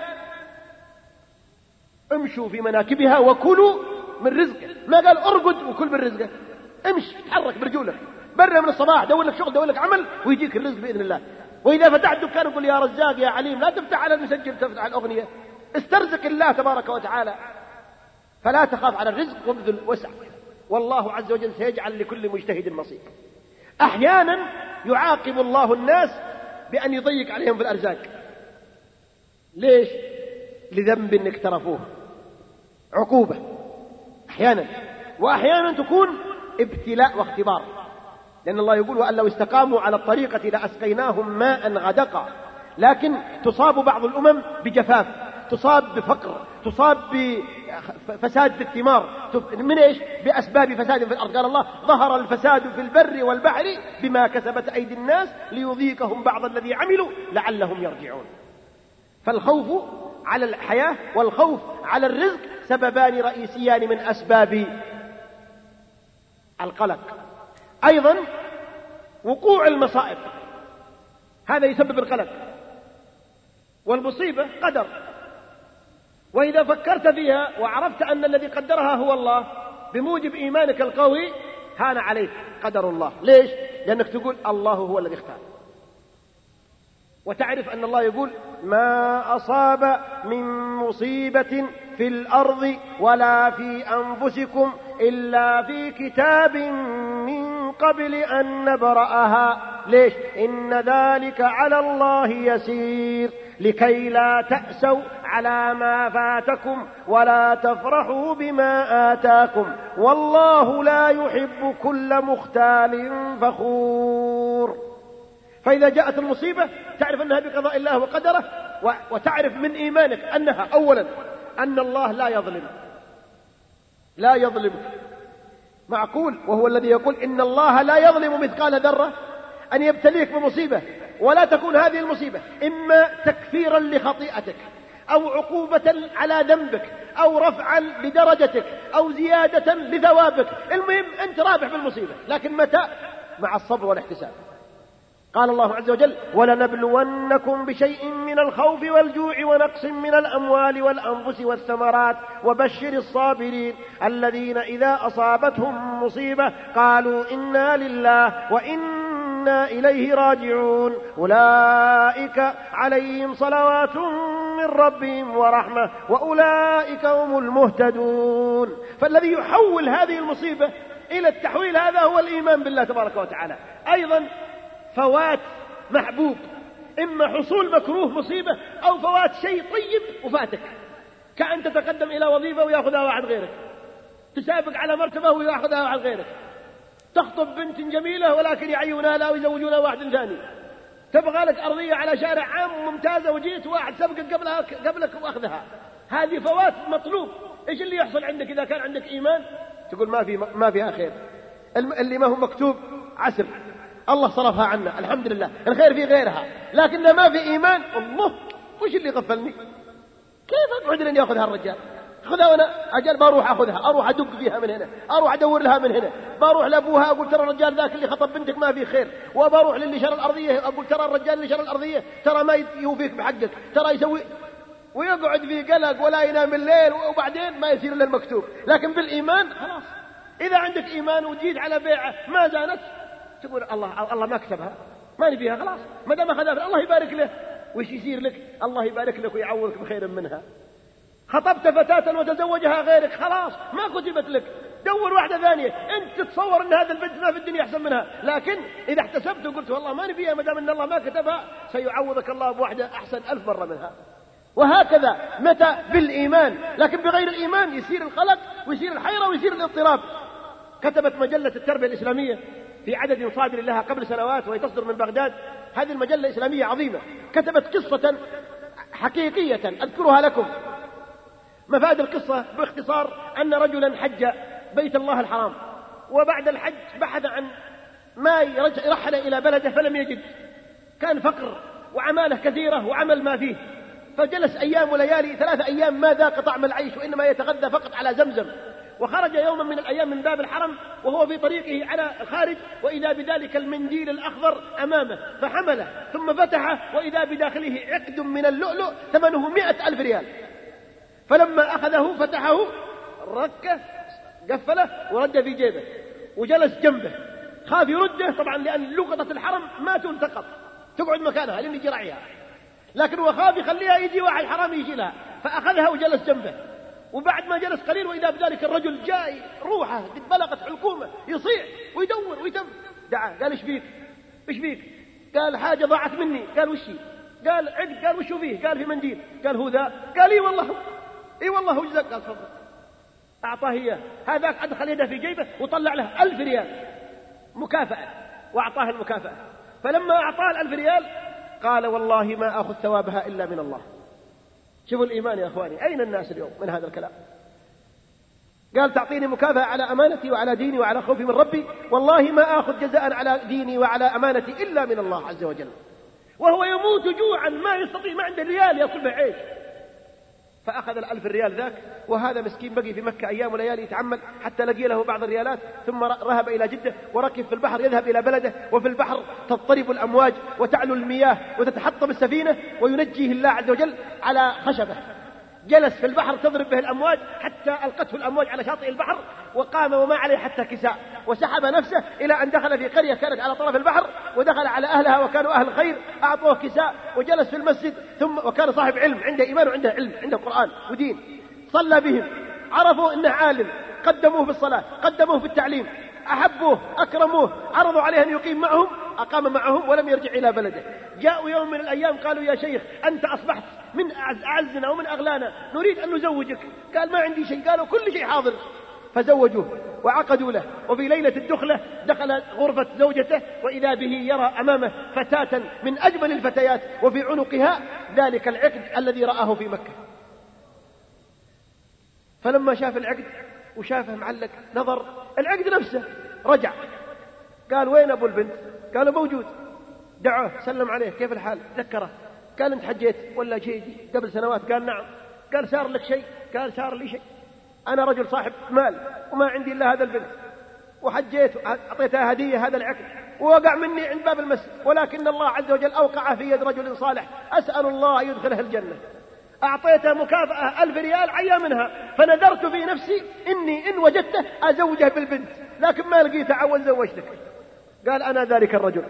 S3: امشوا في مناكبها وكلوا من رزقه، ما قال ارقد وكل من رزقه. امشي تحرك برجولك، برا من الصباح دور لك شغل دور لك عمل ويجيك الرزق بإذن الله. وإذا فتحت دكان يقول يا رزاق يا عليم، لا تفتح على المسجل، تفتح على الأغنية، استرزق الله تبارك وتعالى. فلا تخاف على الرزق وابذل وسع، والله عز وجل سيجعل لكل مجتهد نصيب. أحيانا يعاقب الله الناس بأن يضيق عليهم في الأرزاق. ليش؟ لذنب اقترفوه، عقوبة أحيانا، وأحيانا تكون ابتلاء واختبار، لأن الله يقول وأن لو استقاموا على الطريقة لأسقيناهم ماء غدقا. لكن تصاب بعض الأمم بجفاف، تصاب بفقر، تصاب بفساد في الثمار. من إيش؟ بأسباب فساد في الأرض. قال الله ظهر الفساد في البر والبحر بما كسبت أيدي الناس ليذيقهم بعض الذي عملوا لعلهم يرجعون. فالخوف على الحياة والخوف على الرزق سببان رئيسيان من أسباب القلق. أيضا وقوع المصائب هذا يسبب القلق، والمصيبة قدر، وإذا فكرت فيها وعرفت أن الذي قدرها هو الله بموجب إيمانك القوي هان عليك قدر الله. ليش؟ لأنك تقول الله هو الذي اختار، وتعرف أن الله يقول ما أصاب من مصيبة في الأرض ولا في أنفسكم إلا في كتاب من قبل أن نبرأها. ليش؟ إن ذلك على الله يسير لكي لا تأسوا على ما فاتكم ولا تفرحوا بما آتاكم والله لا يحب كل مختال فخور. فإذا جاءت المصيبة تعرف أنها بقضاء الله وقدره، وتعرف من إيمانك أنها أولا أن الله لا يظلمك. معقول وهو الذي يقول إن الله لا يظلم مثقال ذرة أن يبتليك بمصيبة، ولا تكون هذه المصيبة إما تكفيرا لخطيئتك أو عقوبة على ذنبك أو رفعا لدرجتك أو زيادة لثوابك، المهم أنت رابح بالمصيبة، لكن متى؟ مع الصبر والاحتساب. قال الله عز وجل ولنبلونكم بشيء من الخوف والجوع ونقص من الأموال والأنفس والثمرات وبشر الصابرين الذين إذا أصابتهم مصيبة قالوا إنا لله وإنا إليه راجعون أولئك عليهم صلوات من ربهم ورحمة وأولئك هم المهتدون. فالذي يحول هذه المصيبة إلى التحويل هذا هو الإيمان بالله تبارك وتعالى. أيضا فوات محبوب، إما حصول مكروه مصيبة أو فوات شيء طيب وفاتك، كأن تتقدم إلى وظيفة ويأخذها واحد غيرك، تسابق على مرتبة ويأخذها واحد غيرك، تخطب بنت جميلة ولكن يعيونها لا ويزوجونها واحد ثاني، تبغى لك أرضية على شارع عام ممتازة وجيت واحد سبقك قبلك وأخذها. هذه فوات مطلوب. إيش اللي يحصل عندك إذا كان عندك إيمان؟ تقول ما فيها خير، اللي ما هو مكتوب عسر، الله صرفها عنا الحمد لله، الخير في غيرها، لكن ما في إيمان. الله وش اللي غفلني؟ كيف أقعد لن يأخذها الرجال؟ خذها وأنا أجل بروح أخذها، أروح أدق فيها من هنا، أروح أدور لها من هنا، بروح لأبوها أقول ترى الرجال ذاك اللي خطب بنتك ما في خير، وبروح للي شرى الأرضية أقول ترى الرجال اللي شرى الأرضية ترى ما يوفيك بحقك، ترى يسوي، ويقعد في قلق ولا ينام الليل، وبعدين ما يصير إلا المكتوب. لكن بالإيمان خلاص، إذا عندك إيمان وجيت على بيعة ما زانت تقول الله ما كتبها، ما نبيها خلاص، ما دام أخذها الله يبارك له. وش يصير لك؟ الله يبارك لك ويعوضك بخير منها. خطبت فتاة وتزوجها غيرك خلاص ما كتبت لك، دور واحدة ثانية. أنت تتصور أن هذا البنت ما في الدنيا أحسن منها، لكن إذا احتسبت وقلت والله ما نبيها ما دام أن الله ما كتبها سيعوضك الله بواحدة أحسن 1000 مرة منها. وهكذا متى؟ بالإيمان. لكن بغير الإيمان يصير القلق ويصير الحيرة ويصير الاضطراب. كتبت مجلة التربية الإسلامية في عدد صادر لها قبل سنوات وهي تصدر من بغداد، هذه المجلة الإسلامية عظيمة، كتبت قصة حقيقية أذكرها لكم. مفاد القصة باختصار أن رجلا حج بيت الله الحرام، وبعد الحج بحث عن ما يرحل إلى بلده فلم يجد، كان فقر وعماله كثيرة وعمل ما فيه، فجلس أيام وليالي 3 أيام ما ذاق طعم العيش، وإنما يتغذى فقط على زمزم. وخرج يوما من الأيام من باب الحرم وهو في طريقه على الخارج، وإذا بذلك المنديل الأخضر أمامه فحمله ثم فتحه، وإذا بداخله عقد من اللؤلؤ ثمنه 100,000 ريال. فلما أخذه فتحه ركه قفله ورده في جيبه وجلس جنبه، خاف يرده طبعا لأن لقطة الحرم ما تلتقط، تقعد مكانها لين يجي راعيها، لكن هو خاف يخليها يجي واحد حرامي يشيلها، فأخذها وجلس جنبه. وبعد ما جلس قليل وإذا بذلك الرجل جاء روحه قد بلغت حلقومه، يصيح ويدور ويتم. دعاه قال ايش فيك؟ ايش فيك؟ قال حاجة ضاعت مني. قال وشي؟ قال عقد. قال وشو فيه؟ قال في منديل. قال هو ذا؟ قال اي والله، اي والله هو جزاك. قال تفضل. أعطاه إياه. هذاك أدخل يده في جيبه وطلع له 1000 ريال مكافأة، وأعطاه المكافأة. فلما أعطاه 1000 ريال قال والله ما أخذ ثوابها إلا من الله. شوفوا الإيمان يا أخواني، أين الناس اليوم من هذا الكلام؟ قال تعطيني مكافأة على أمانتي وعلى ديني وعلى خوفي من ربي، والله ما آخذ جزاء على ديني وعلى أمانتي إلا من الله عز وجل. وهو يموت جوعا ما يستطيع، ما عنده ريال يأكل به عيش، فأخذ 1000 ريال ذاك. وهذا مسكين بقي في مكة أيام وليالي يتعمل حتى لقي له بعض الريالات، ثم رهب إلى جدة وركب في البحر يذهب إلى بلده، وفي البحر تضطرب الأمواج وتعلو المياه وتتحطم السفينة، وينجيه الله عز وجل على خشبة. جلس في البحر تضرب به الأمواج حتى ألقته الأمواج على شاطئ البحر، وقام وما عليه حتى كساء، وسحب نفسه إلى أن دخل في قرية كانت على طرف البحر، ودخل على أهلها وكانوا أهل خير، أعطوه كساء وجلس في المسجد. ثم وكان صاحب علم، عنده إيمان وعنده علم، عنده قرآن ودين، صلى بهم، عرفوا أنه عالم، قدموه في الصلاة، قدموه في التعليم، أحبوه، أكرموه، عرضوا عليه أن يقيم معهم، أقام معهم ولم يرجع إلى بلده. جاءوا يوم من الأيام قالوا يا شيخ أنت أصبحت من أعزنا ومن أغلانا، نريد أن نزوجك. قال ما عندي شيء. قالوا كل شيء حاضر. فزوجوه وعقدوا له. وفي ليلة الدخلة دخل غرفة زوجته، وإذا به يرى أمامه فتاة من أجمل الفتيات، وفي عنقها ذلك العقد الذي رآه في مكة. فلما شاف العقد وشافه معلق نظر العقد نفسه، رجع قال وين أبو البنت؟ قالوا موجود. دعوه سلم عليه كيف الحال؟ ذكره. قال أنت حجيت ولا شيء قبل سنوات؟ قال نعم. قال صار لك شيء؟ قال صار لي شيء، أنا رجل صاحب مال وما عندي إلا هذا البنت، وحجيت أعطيتها هدية هذا العقد، ووقع مني عند باب المسجد، ولكن الله عز وجل أوقع في يد رجل صالح أسأل الله يدخله الجنة. أعطيته مكافأة 1000 ريال عيا منها، فنذرت في نفسي إني إن وجدته أزوجه بالبنت، لكن ما لقيت عول زوجتك. قال أنا ذلك الرجل.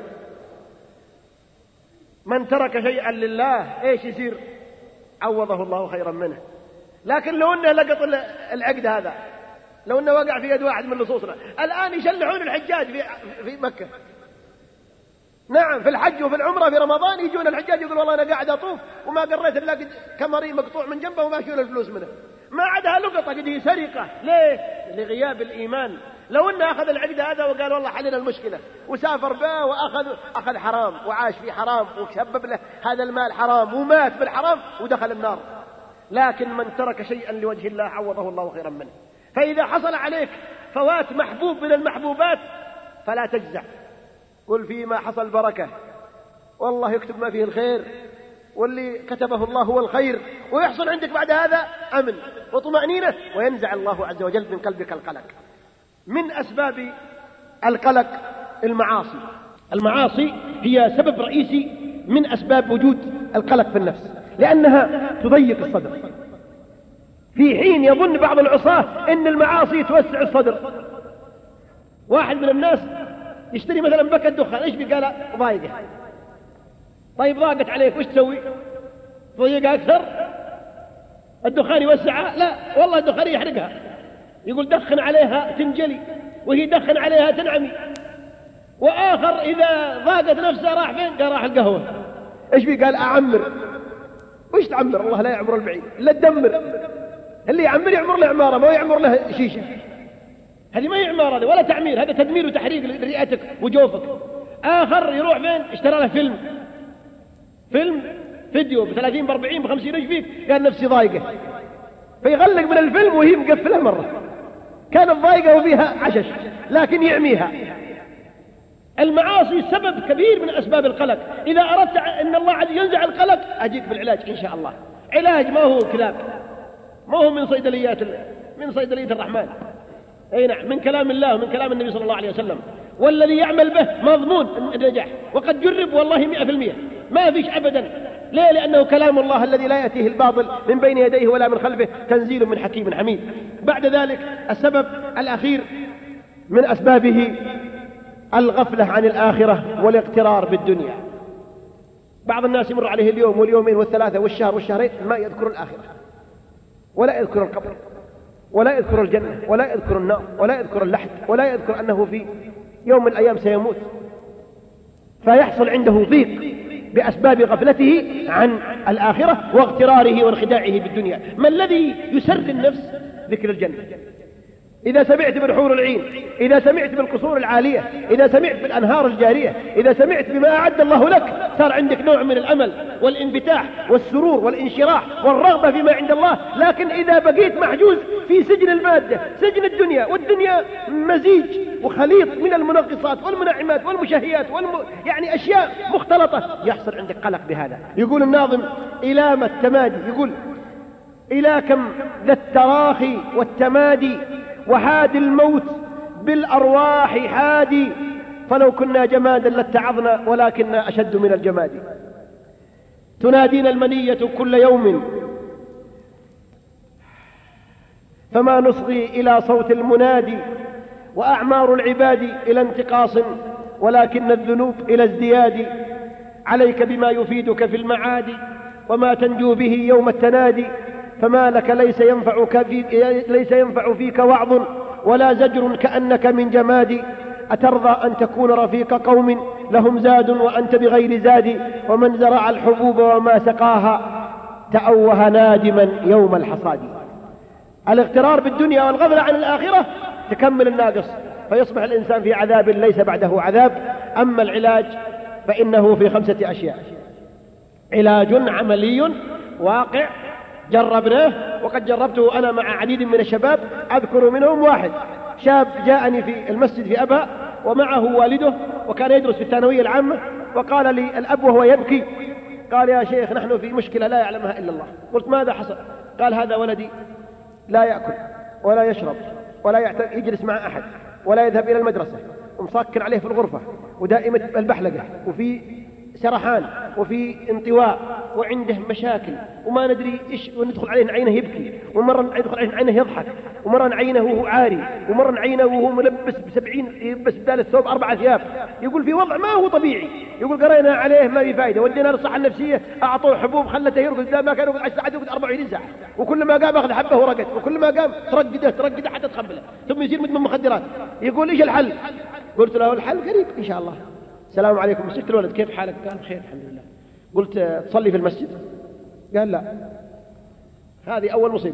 S3: من ترك شيئا لله إيش يصير؟ عوضه الله خيرا منه. لكن لو أنه لقط العقد هذا، لو أنه وقع في يد واحد من لصوصنا، الآن يشلحون الحجاج في مكة. نعم، في الحج وفي العمرة في رمضان يجون الحجاج يقول والله أنا قاعد أطوف وما قريت إلا كمري مقطوع من جنبه وما أشيل الفلوس منه، ما عادها لقطة، قد هي سرقة. ليه؟ لغياب الإيمان. لو أنه أخذ العقد هذا وقال والله حلنا المشكلة وسافر به وأخذ حرام وعاش في حرام وسبب له هذا المال حرام ومات بالحرام ودخل النار. لكن من ترك شيئا لوجه الله عوضه الله خيرا منه. فإذا حصل عليك فوات محبوب من المحبوبات فلا تجزع، قل فيما حصل بركة، والله يكتب ما فيه الخير، واللي كتبه الله هو الخير، ويحصل عندك بعد هذا أمن وطمأنينة، وينزع الله عز وجل من قلبك القلق. من أسباب القلق المعاصي. المعاصي هي سبب رئيسي من أسباب وجود القلق في النفس، لأنها تضيق الصدر. في حين يظن بعض العصاة أن المعاصي توسع الصدر. واحد من الناس يشتري مثلا بكة دخان، إيش بقال؟ ضايقه. طيب ضاقت عليك وش تسوي؟ تضيقها أكثر؟ الدخان يوسعها؟ لا والله الدخان يحرقها. يقول دخن عليها تنجلي، وهي دخن عليها تنعمي. وآخر إذا ضاقت نفسه راح فين؟ قال راح القهوة. إيش بقال؟ أعمر. وش تعمر؟ الله لا يعمر البعيد إلا تدمر. اللي يعمر له عمارة، ما يعمر له شيشة. هذه ما هي عمارة هذه ولا تعمير، هذا تدمير وتحريق لرئتك وجوفك. آخر يروح فين؟ اشترى له فيلم فيديو ب30 ب40 ب50، ايش فيك؟ قال نفسي ضايقة، فيغلق من الفيلم وهي مقفلة مرة، كانت ضايقة وفيها عشش لكن يعميها. المعاصي سبب كبير من أسباب القلق. إذا أردت أن الله عز ينزع القلق أجيك بالعلاج إن شاء الله. علاج ما هو كلام، ما هو من من صيدلية الرحمن، أي نعم، من كلام الله ومن كلام النبي صلى الله عليه وسلم، والذي يعمل به مضمون النجاح، وقد جرب والله 100%، ما فيش أبدا. ليه؟ لأنه كلام الله الذي لا يأتيه الباطل من بين يديه ولا من خلفه، تنزيل من حكيم حميد. بعد ذلك السبب الأخير من أسبابه الغفلة عن الآخرة والاغترار بالدنيا. بعض الناس يمر عليه اليوم واليومين والثلاثة والشهر والشهرين ما يذكر الآخرة، ولا يذكر القبر، ولا يذكر الجنة، ولا يذكر النار، ولا يذكر اللحد، ولا يذكر أنه في يوم من الأيام سيموت، فيحصل عنده ضيق بأسباب غفلته عن الآخرة واغتراره وانخداعه بالدنيا. ما الذي يسر النفس؟ ذكر الجنة. إذا سمعت بالحور العين، إذا سمعت بالقصور العالية، إذا سمعت بالأنهار الجارية، إذا سمعت بما أعد الله لك، صار عندك نوع من الأمل والانفتاح والسرور والانشراح والرغبة فيما عند الله. لكن إذا بقيت محجوز في سجن المادة، سجن الدنيا، والدنيا مزيج وخليط من المنغصات والمنعمات والمشهيات يعني أشياء مختلطة، يحصل عندك قلق بهذا. يقول الناظم إلى ما التمادي، يقول إلى كم ذا التراخي والتمادي، وحاد الموت بالأرواح حادي، فلو كنا جمادا لاتعظنا ولكننا أشد من الجماد. تنادينا المنية كل يوم فما نصغي إلى صوت المنادي، وأعمار العباد إلى انتقاص ولكن الذنوب إلى ازدياد. عليك بما يفيدك في المعاد وما تنجو به يوم التنادي، فما لك ليس ينفع فيك وعظ ولا زجر كأنك من جماد. أترضى أن تكون رفيق قوم لهم زاد وأنت بغير زاد، ومن زرع الحبوب وما سقاها تأوه نادما يوم الحصاد. الاغترار بالدنيا والغفلة عن الآخرة تكمل الناقص، فيصبح الإنسان في عذاب ليس بعده عذاب. أما العلاج فإنه في 5 أشياء: علاج عملي واقع جربناه، وقد جربته أنا مع عديد من الشباب. أذكر منهم واحد شاب جاءني في المسجد في أبها ومعه والده، وكان يدرس في الثانوية العامة، وقال لي الأب وهو يبكي، قال يا شيخ نحن في مشكلة لا يعلمها إلا الله. قلت ماذا حصل؟ قال هذا ولدي لا يأكل ولا يشرب ولا يجلس مع أحد ولا يذهب إلى المدرسة، ومسكن عليه في الغرفة ودائمة البحلقة وفي سرحان وفي انطواء وعنده مشاكل وما ندري إيش، وندخل عليه عينه يبكي، ومرة ندخل عليه عينه يضحك، ومرة عينه وهو عاري، ومرة عينه وهو ملبس ب70 يلبس بدال الثوب 4 ثياب. يقول في وضع ما هو طبيعي. يقول قرينا عليه ما في فايدة، ودينا للصحة النفسية، أعطوه حبوب خلته يرقد، لا ما كان يرقد 10 ساعات يرقد 24 ساعة، وكل ما قام أخذ حبة ورقد، وكل ما قام ترقده حتى تخبله، ثم يصير مدمن مخدرات. يقول إيش الحل؟ قلت له الحل قريب إن شاء الله. السلام عليكم، مسكت الولد كيف حالك؟ قال بخير الحمد لله. قلت تصلي في المسجد؟ قال لا. هذه أول مصيبة.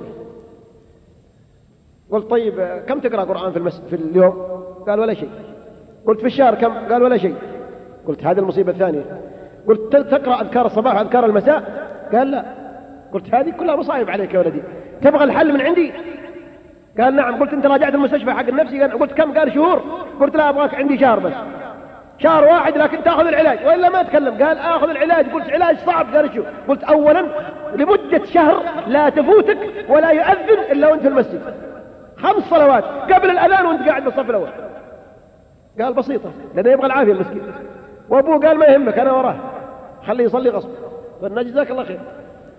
S3: قلت طيب كم تقرأ قرآن في المسجد في اليوم؟ قال ولا شيء. قلت في الشهر كم؟ قال ولا شيء. قلت هذه المصيبة الثانية. قلت تقرأ أذكار الصباح وأذكار المساء؟ قال لا. قلت هذه كلها مصايب عليك يا ولدي، تبغى الحل من عندي؟ قال نعم. قلت أنت راجعت المستشفى حق النفسي؟ قلت كم؟ قال شهور. قلت لا أبغاك عندي شهر بس، شهر واحد، لكن تأخذ العلاج وإلا ما أتكلم. قال آخذ العلاج. قلت علاج صعب. قال شو؟ قلت أولا لمدة شهر لا تفوتك ولا يؤذن إلا وأنت في المسجد، 5 صلوات قبل الأذان وأنت قاعد بالصف الأول. قال بسيطة، لأنه يبغى العافية المسكين. وأبوه قال ما يهمك أنا وراه، خليه يصلي غصب. قلنا جزاك الله خير.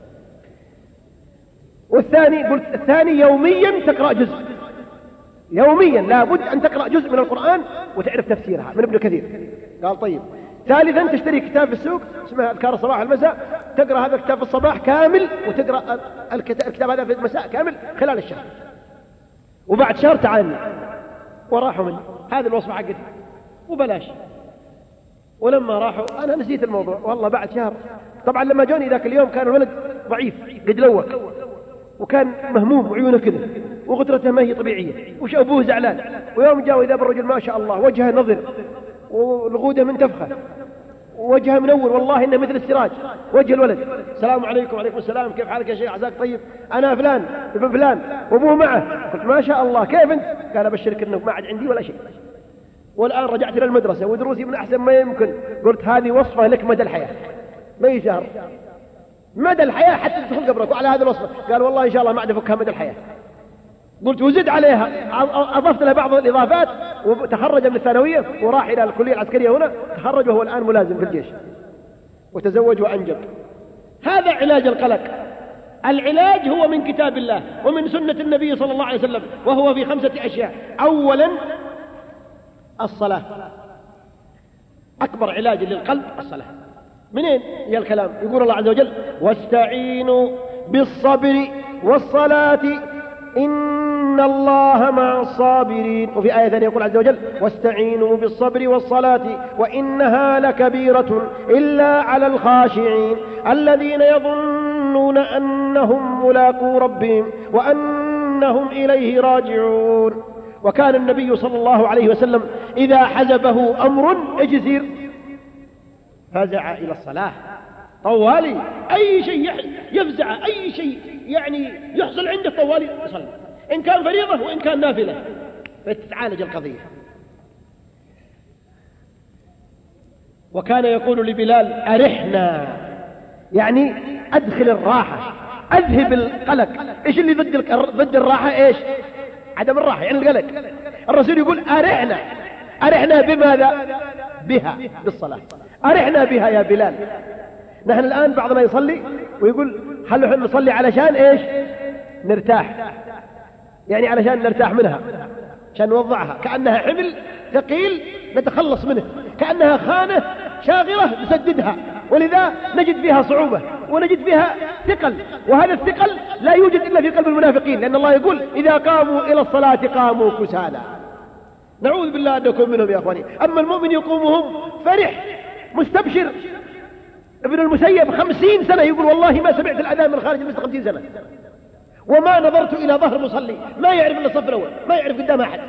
S3: والثاني، قلت الثاني يوميا تقرأ جزء، يوميا لابد أن تقرأ جزء من القرآن وتعرف تفسيرها من ابن كثير. قال طيب. ثالثا تشتري كتاب في السوق اسمه أذكار الصباح والمساء، تقرأ هذا الكتاب في الصباح كامل، وتقرأ الكتاب هذا في المساء كامل خلال الشهر، وبعد شهر تعالي. وراحوا مني. هذه الوصفة حقتي وبلاش. ولما راحوا أنا نسيت الموضوع والله. بعد شهر طبعا لما جوني ذاك اليوم كان الولد ضعيف قد لوك، وكان مهموم وعيونه كذا وغترته ما هي طبيعية، وش أبوه زعلان. ويوم جاء إذا بالرجل ما شاء الله وجهه نظر والغودة منتفخة ووجهه منور، والله إنه مثل السراج وجه الولد. السلام عليكم. وعليكم السلام، كيف حالك يا شيخ؟ عزاك طيب. أنا فلان ابن فلان، وأبوه معه. قلت ما شاء الله، كيف أنت؟ قال أبشرك إنه ما عاد عندي ولا شيء، والآن رجعت إلى المدرسة ودروسي من أحسن ما يمكن. قلت هذه وصفة لك مدى الحياة، ما هي شهر، مدى الحياة حتى تدخل قبرك، وعلى هذا الوصف قال والله إن شاء الله ما عاد أفكها مدى الحياة. قلت وزد عليها، أضفت لها بعض الإضافات، وتخرج من الثانوية وراح إلى الكلية العسكرية هنا، تخرج وهو الآن ملازم في الجيش، وتزوج وأنجب. هذا علاج القلق. العلاج هو من كتاب الله ومن سنة النبي صلى الله عليه وسلم، وهو في 5 أشياء. أولا الصلاة، أكبر علاج للقلب الصلاة. منين يا الكلام؟ يقول الله عز وجل واستعينوا بالصبر والصلاة إن الله مع الصابرين. وفي آية ثانية يقول عز وجل واستعينوا بالصبر والصلاة وإنها لكبيرة إلا على الخاشعين الذين يظنون أنهم ملاقو ربهم وأنهم إليه راجعون. وكان النبي صلى الله عليه وسلم إذا حزبه أمر اجزير فزع إلى الصلاة طوالي، أي شيء يفزع، أي شيء يعني يحصل عنده طوالي يصلي، إن كان فريضة وإن كان نافلة، فتتعالج القضية. وكان يقول لبلال أرحنا، يعني أدخل الراحة، أذهب القلق. إيش اللي ضد الراحة؟ إيش؟ عدم الراحة، يعني القلق. الرسول يقول أرحنا. أرحنا بماذا؟ بها، بالصلاة. أرحنا بها يا بلال. نحن الآن بعضنا يصلي ويقول هل نحن نصلي علشان إيش؟ نرتاح، يعني علشان نرتاح منها، عشان نوضعها كأنها حمل ثقيل نتخلص منه، كأنها خانة شاغرة نسددها، ولذا نجد فيها صعوبة ونجد فيها ثقل. وهذا الثقل لا يوجد إلا في قلب المنافقين، لأن الله يقول إذا قاموا إلى الصلاة قاموا كسالى. نعوذ بالله أن نكون منهم يا أخواني. أما المؤمن يقومهم فرح مستبشر. ابن المسيب 50 سنة يقول والله ما سمعت الأذان من خارج المسجد 50 سنة، وما نظرت إلى ظهر مصلي، ما يعرف إلا الصف الأول، ما يعرف قدام أحد.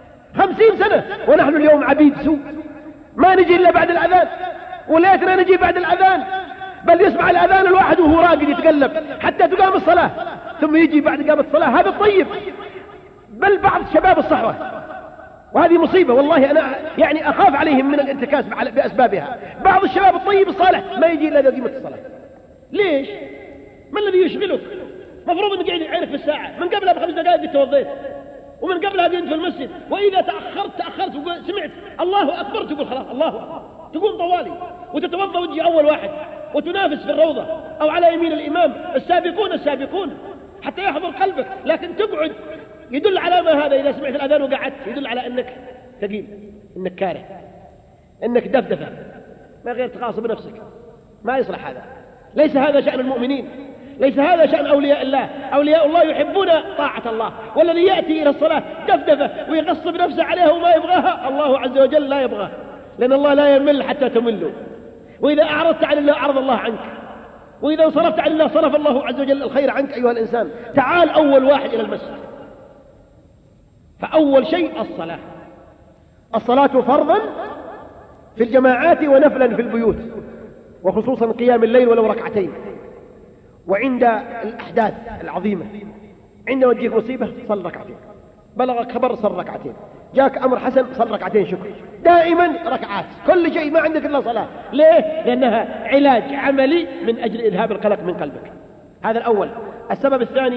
S3: 50 سنة ونحن اليوم عبيد سوء، ما نجي إلا بعد الأذان، وليتنا نجي بعد الأذان، بل يسمع الأذان الواحد وهو راقد يتقلب حتى تقام الصلاة، ثم يجي بعد قامت الصلاة. هذا الطيب، بل بعض شباب الصحوة، وهذه مصيبة والله. أنا يعني أخاف عليهم من الانتكاس بأسبابها. بعض الشباب الطيب الصالح ما يجي إلا إذا قيمت الصلاة. ليش؟ ما الذي يشغلك؟ مفروض أنك قاعد يعرف بالساعة، من قبلها ب5 دقائق توضيت، ومن قبلها قمت في المسجد، وإذا تأخرت سمعت الله أكبر تقول خلاص الله أكبر، تقوم طوالي وتتوضأ وتجي أول واحد وتنافس في الروضة أو على يمين الإمام. السابقون حتى يحضر قلبك. لكن تقعد يدل على ما هذا. إذا سمعت الأذان وقعدت يدل على أنك ثقيل، أنك كاره، أنك دفدفة، ما غير تغاصب نفسك. ما يصلح هذا. ليس هذا شأن المؤمنين، ليس هذا شأن أولياء الله. أولياء الله يحبون طاعة الله، والذي يأتي إلى الصلاة دفدفة ويغصب نفسه عليها وما يبغاها الله عز وجل لا يبغاه، لأن الله لا يمل حتى تملوا. وإذا أعرضت عن الله أعرض الله عنك، وإذا صرفت عن الله صرف الله عز وجل الخير عنك. أيها الإنسان تعال أول واحد إلى المسجد. فأول شيء الصلاة فرضا في الجماعات ونفلا في البيوت، وخصوصا قيام الليل ولو ركعتين. وعند الأحداث العظيمة، عندما تجيك مصيبة صل ركعتين، بلغك خبر صل ركعتين، جاك أمر حسن صل ركعتين شكر. دائما ركعات، كل شيء، ما عندك إلا صلاة. ليه؟ لأنها علاج عملي من أجل إذهاب القلق من قلبك. هذا الأول. السبب الثاني،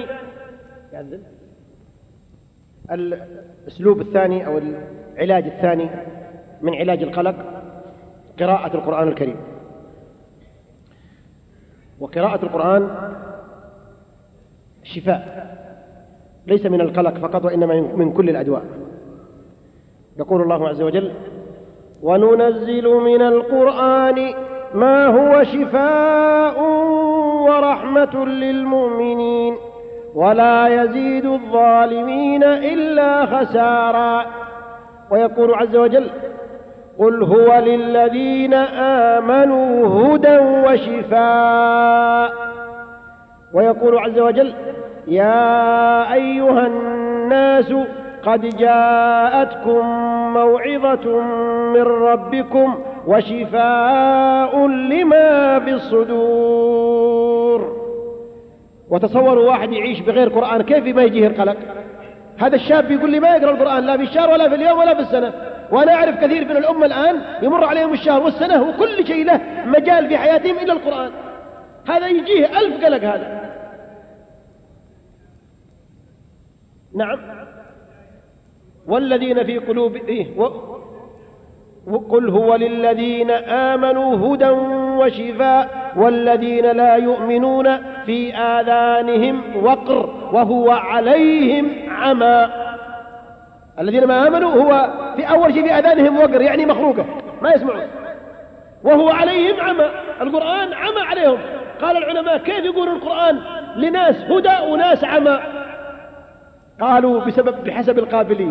S3: الأسلوب الثاني أو العلاج الثاني من علاج القلق قراءة القرآن الكريم. وقراءة القرآن شفاء، ليس من القلق فقط وإنما من كل الأدواء. يقول الله عز وجل وننزل من القرآن ما هو شفاء ورحمة للمؤمنين ولا يزيد الظالمين إلا خسارا. ويقول عز وجل قل هو للذين آمنوا هدى وشفاء. ويقول عز وجل يا أيها الناس قد جاءتكم موعظة من ربكم وشفاء لما في الصدور. وتصوروا واحد يعيش بغير قرآن كيف ما يجيه القلق؟ هذا الشاب يقول لي ما يقرأ القرآن لا في الشهر ولا في اليوم ولا في السنة. وأنا أعرف كثير من الأمة الآن يمر عليهم الشهر والسنة وكل شيء له مجال في حياتهم إلا القرآن. هذا يجيه 1000 قلق هذا. نعم. والذين في قلوب قل هو للذين آمنوا هدى وشفاء والذين لا يؤمنون في آذانهم وقر وهو عليهم عمى. الذين ما آمنوا هو في أول شيء في آذانهم وقر، يعني مخروقة ما يسمعون، وهو عليهم عمى. القرآن عمى عليهم. قال العلماء كيف يقول القرآن لناس هدى وناس عمى؟ قالوا بحسب القابلية.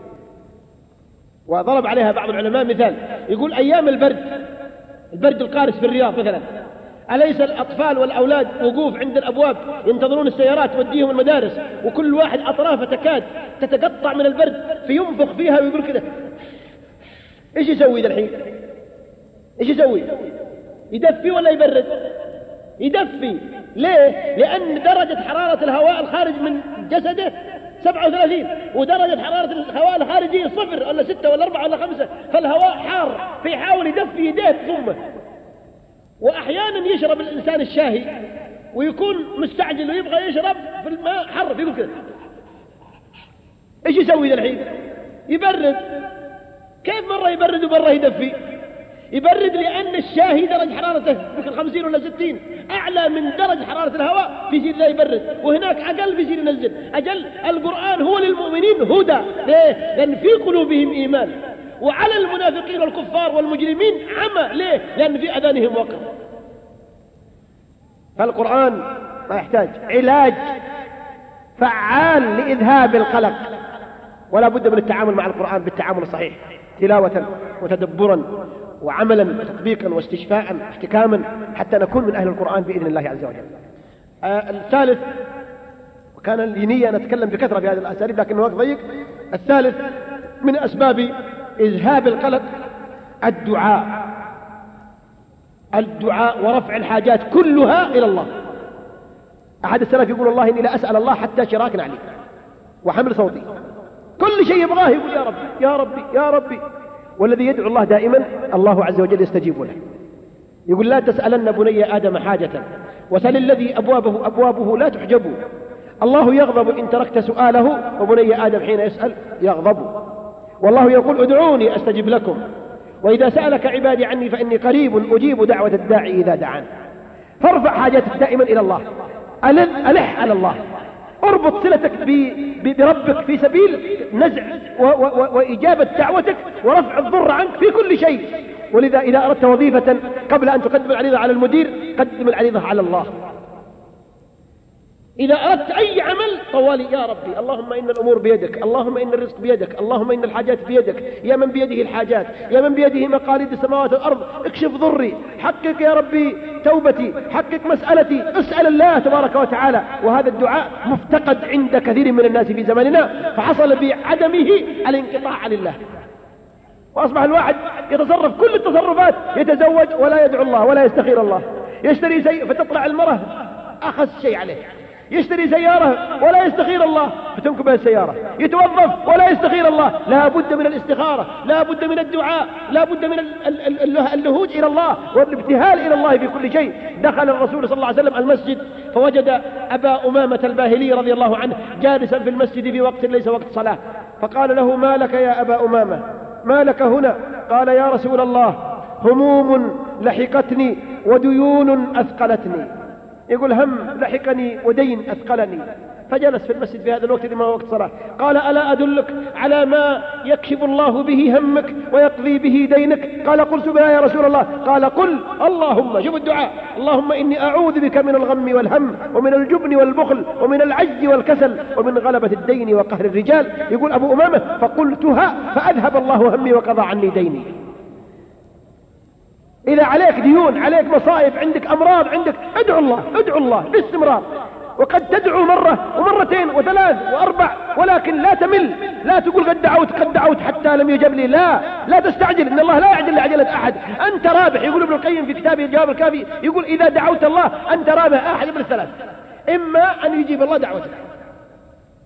S3: وضرب عليها بعض العلماء مثال، يقول أيام البرد القارس في الرياض مثلا، أليس الأطفال والأولاد وقوف عند الأبواب ينتظرون السيارات توديهم المدارس، وكل واحد أطرافه تكاد تتقطع من البرد فينفخ فيها ويقول كده؟ إيش يسوي ذا الحين؟ إيش يسوي؟ يدفي ولا يبرد؟ يدفي. ليه؟ لأن درجة حرارة الهواء الخارج من جسده 37 ودرجة حرارة الهواء الخارجي 0 ولا 6 ولا 4 ولا 5، فالهواء حار فيحاول يدفي يديه بثمه. وأحيانا يشرب الإنسان الشاهي ويكون مستعجل ويبغى يشرب في الماء حر فيقول كده. إيش يسوي ذا الحين؟ يبرد. كيف مرة يبرد ومرة يدفي؟ يبرد لأن الشاهي درجة حرارته يمكن 50 ولا 60 أعلى من درجة حرارة الهواء فيصير ذا يبرد، وهناك أقل فيصير ينزل. أجل القرآن هو للمؤمنين هدى. ليه؟ لأن في قلوبهم إيمان. وعلى المنافقين والكفار والمجرمين عمى. ليه؟ لأن في أذانهم وقر. فالقرآن ما يحتاج علاج فعال لإذهاب القلق، ولا بد من التعامل مع القرآن بالتعامل الصحيح، تلاوة وتدبرا وعملا وتطبيقا واستشفاء احتكاما، حتى نكون من أهل القرآن بإذن الله عز وجل. الثالث، وكان لي نية أن أتكلم بكثرة في هذه الأساليب لكن الوقت ضيق. الثالث من أسباب إذهاب القلق الدعاء ورفع الحاجات كلها إلى الله. أحد السلف يقول والله إني لا أسأل الله حتى شراك نعلي وحمل صوتي، كل شيء يبغاه يقول يا ربي يا ربي يا ربي. والذي يدعو الله دائما الله عز وجل يستجيب له. يقول لا تسألن بني آدم حاجة وسل الذي أبوابه لا تحجب، الله يغضب إن تركت سؤاله وبني آدم حين يسأل يغضب. والله يقول ادعوني أستجب لكم، وإذا سألك عبادي عني فإني قريب أجيب دعوة الداعي إذا دعان. فارفع حاجتك دائما إلى الله، ألح على الله، اربط صلتك بربك في سبيل نزع وإجابة دعوتك ورفع الضر عنك في كل شيء. ولذا إذا أردت وظيفة قبل أن تقدم العريضة على المدير قدم العريضة على الله. إذا أردت أي عمل طوالي يا ربي اللهم إن الأمور بيدك، اللهم إن الرزق بيدك، اللهم إن الحاجات بيدك، يا من بيده الحاجات، يا من بيده مقاليد السماوات والأرض، اكشف ضري، حقق يا ربي توبتي، حقق مسألتي، اسأل الله تبارك وتعالى. وهذا الدعاء مفتقد عند كثير من الناس في زماننا، فحصل بعدمه الانقطاع عن الله، وأصبح الواحد يتصرف كل التصرفات، يتزوج ولا يدعو الله ولا يستخير الله، يشتري شيء فتطلع المرأة أخذ شيء عليه، يشتري سيارة ولا يستخير الله فتنكب السيارة، يتوظف ولا يستخير الله. لا بد من الاستخارة، لا بد من الدعاء، لا بد من اللهوج إلى الله والابتهال إلى الله في كل شيء. دخل الرسول صلى الله عليه وسلم المسجد فوجد أبا أمامة الباهلي رضي الله عنه جالسا في المسجد في وقت ليس وقت صلاة، فقال له ما لك يا أبا أمامة، ما لك هنا؟ قال يا رسول الله هموم لحقتني وديون أثقلتني. يقول هم لحقني ودين أثقلني. فجلس في المسجد في هذا الوقت لما هو وقت صلاة. قال ألا أدلك على ما يكشف الله به همك ويقضي به دينك؟ قال قلت بها يا رسول الله. قال قل اللهم، شوف الدعاء، اللهم إني أعوذ بك من الغم والهم ومن الجبن والبخل ومن العجز والكسل ومن غلبة الدين وقهر الرجال. يقول أبو أمامة فقلتها فأذهب الله همي وقضى عني ديني. إذا عليك ديون، عليك مصائب، عندك أمراض، عندك ادعو الله، ادعو الله باستمرار. وقد تدعو مرة ومرتين وثلاث وأربع، ولكن لا تمل، لا تقول قد دعوت حتى لم يجب لي. لا تستعجل، إن الله لا يعجل لعجلة أحد. أنت رابح. يقول ابن القيم في كتابه الجواب الكافي، يقول إذا دعوت الله أنت رابح أحد من الثلاث: إما أن يجيب الله دعوتك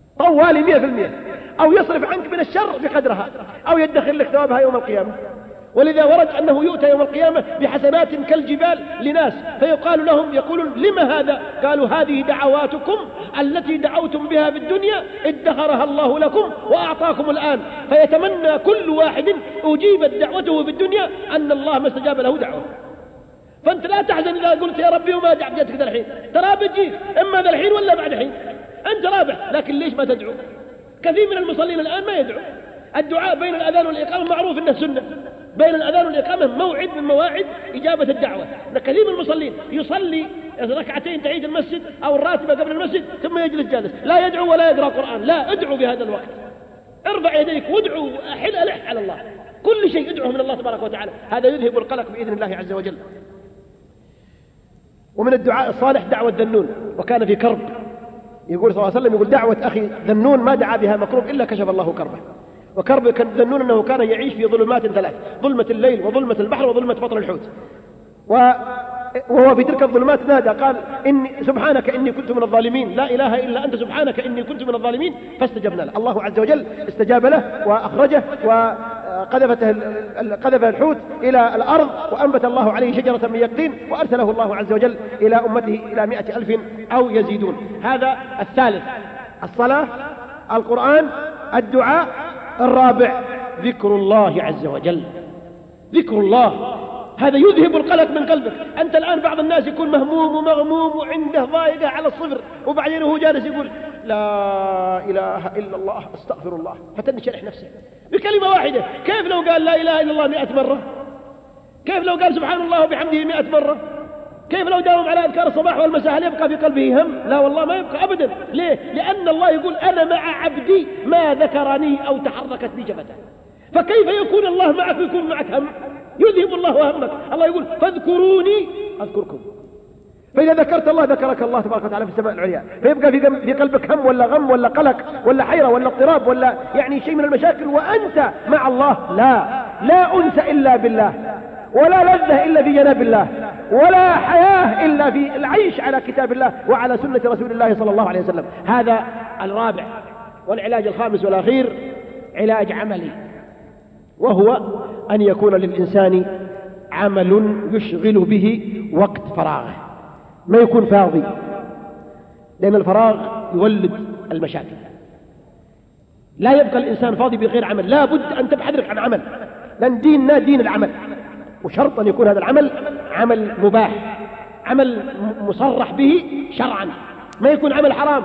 S3: طوالي 100%، أو يصرف عنك من الشر بقدرها، أو يدخر لك ثوابها يوم القيامة. ولذا ورد أنه يؤتى يوم القيامة بحسنات كالجبال لناس فيقال لهم يقولون لما هذا؟ قالوا هذه دعواتكم التي دعوتم بها في الدنيا ادخرها الله لكم وأعطاكم الآن. فيتمنى كل واحد أجيبت دعوته في الدنيا أن الله ما استجاب له دعوه. فأنت لا تحزن إذا قلت يا ربي وما جئتك ذا الحين، ترى بتجيك إما ذا الحين ولا بعد حين، أنت رابح. لكن ليش ما تدعو؟ كثير من المصلين الآن ما يدعو. الدعاء بين الأذان والإقامة معروف إنه سنة، بين الأذان والإقامة موعد من مواعيد إجابة الدعوة. كثير من المصلين يصلي ركعتين تحية المسجد أو الراتبة قبل المسجد ثم يجلس جالس لا يدعو ولا يقرأ قرآن. لا، ادعو بهذا الوقت، ارفع يديك وادعو، ألح على الله، كل شيء ادعوه من الله تبارك وتعالى، هذا يذهب القلق بإذن الله عز وجل. ومن الدعاء الصالح دعوة ذنون، وكان في كرب، يقول صلى الله عليه وسلم يقول دعوة أخي ذنون ما دعا بها مكروب إلا كشف الله كربه. وكرب كان ذنون أنه كان يعيش في ظلمات ثلاث: ظلمة الليل وظلمة البحر وظلمة بطن الحوت. وهو في تلك الظلمات نادى قال سبحانك إني كنت من الظالمين، لا إله إلا أنت سبحانك إني كنت من الظالمين، فاستجبنا له. الله عز وجل استجاب له وأخرجه وقذف الحوت إلى الأرض، وأنبت الله عليه شجرة من يقطين، وأرسله الله عز وجل إلى أمته إلى 100,000 أو يزيدون. هذا الثالث: الصلاة، القرآن، الدعاء. الرابع ذكر الله عز وجل، ذكر الله، هذا يذهب القلق من قلبك. أنت الآن بعض الناس يكون مهموم ومغموم وعنده ضائقة على الصفر، وبعدين هو جالس يقول لا إله إلا الله استغفر الله، فتنشرح نفسه بكلمة واحدة. كيف لو قال لا إله إلا الله 100 مرة؟ كيف لو قال سبحان الله وبحمده 100 مرة؟ كيف لو داوم على أذكار الصباح والمساء؟ هل يبقى في قلبه هم؟ لا والله ما يبقى أبدا. ليه؟ لأن الله يقول أنا مع عبدي ما ذكرني أو تحركت بي جبهته. فكيف يكون الله معك ويكون معك هم؟ يذهب الله همك. الله يقول فاذكروني أذكركم. فإذا ذكرت الله ذكرك الله تبارك وتعالى في السماء العليا، فيبقى في قلبك هم ولا غم ولا قلق ولا حيرة ولا اضطراب ولا يعني شيء من المشاكل وأنت مع الله. لا أنس إلا بالله، ولا لذة إلا في جناب الله، ولا حياة إلا في العيش على كتاب الله وعلى سنة رسول الله صلى الله عليه وسلم. هذا الرابع. والعلاج الخامس والأخير علاج عملي، وهو أن يكون للإنسان عمل يشغل به وقت فراغه، ما يكون فاضي، لأن الفراغ يولد المشاكل. لا يبقى الإنسان فاضي بغير عمل، لا بد أن تبحث عن عمل، لأن ديننا دين العمل، وشرط أن يكون هذا العمل عمل مباح، عمل مصرح به شرعا، ما يكون عمل حرام.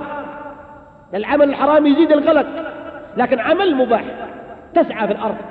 S3: العمل الحرام يزيد القلق، لكن عمل مباح. تسعى في الأرض،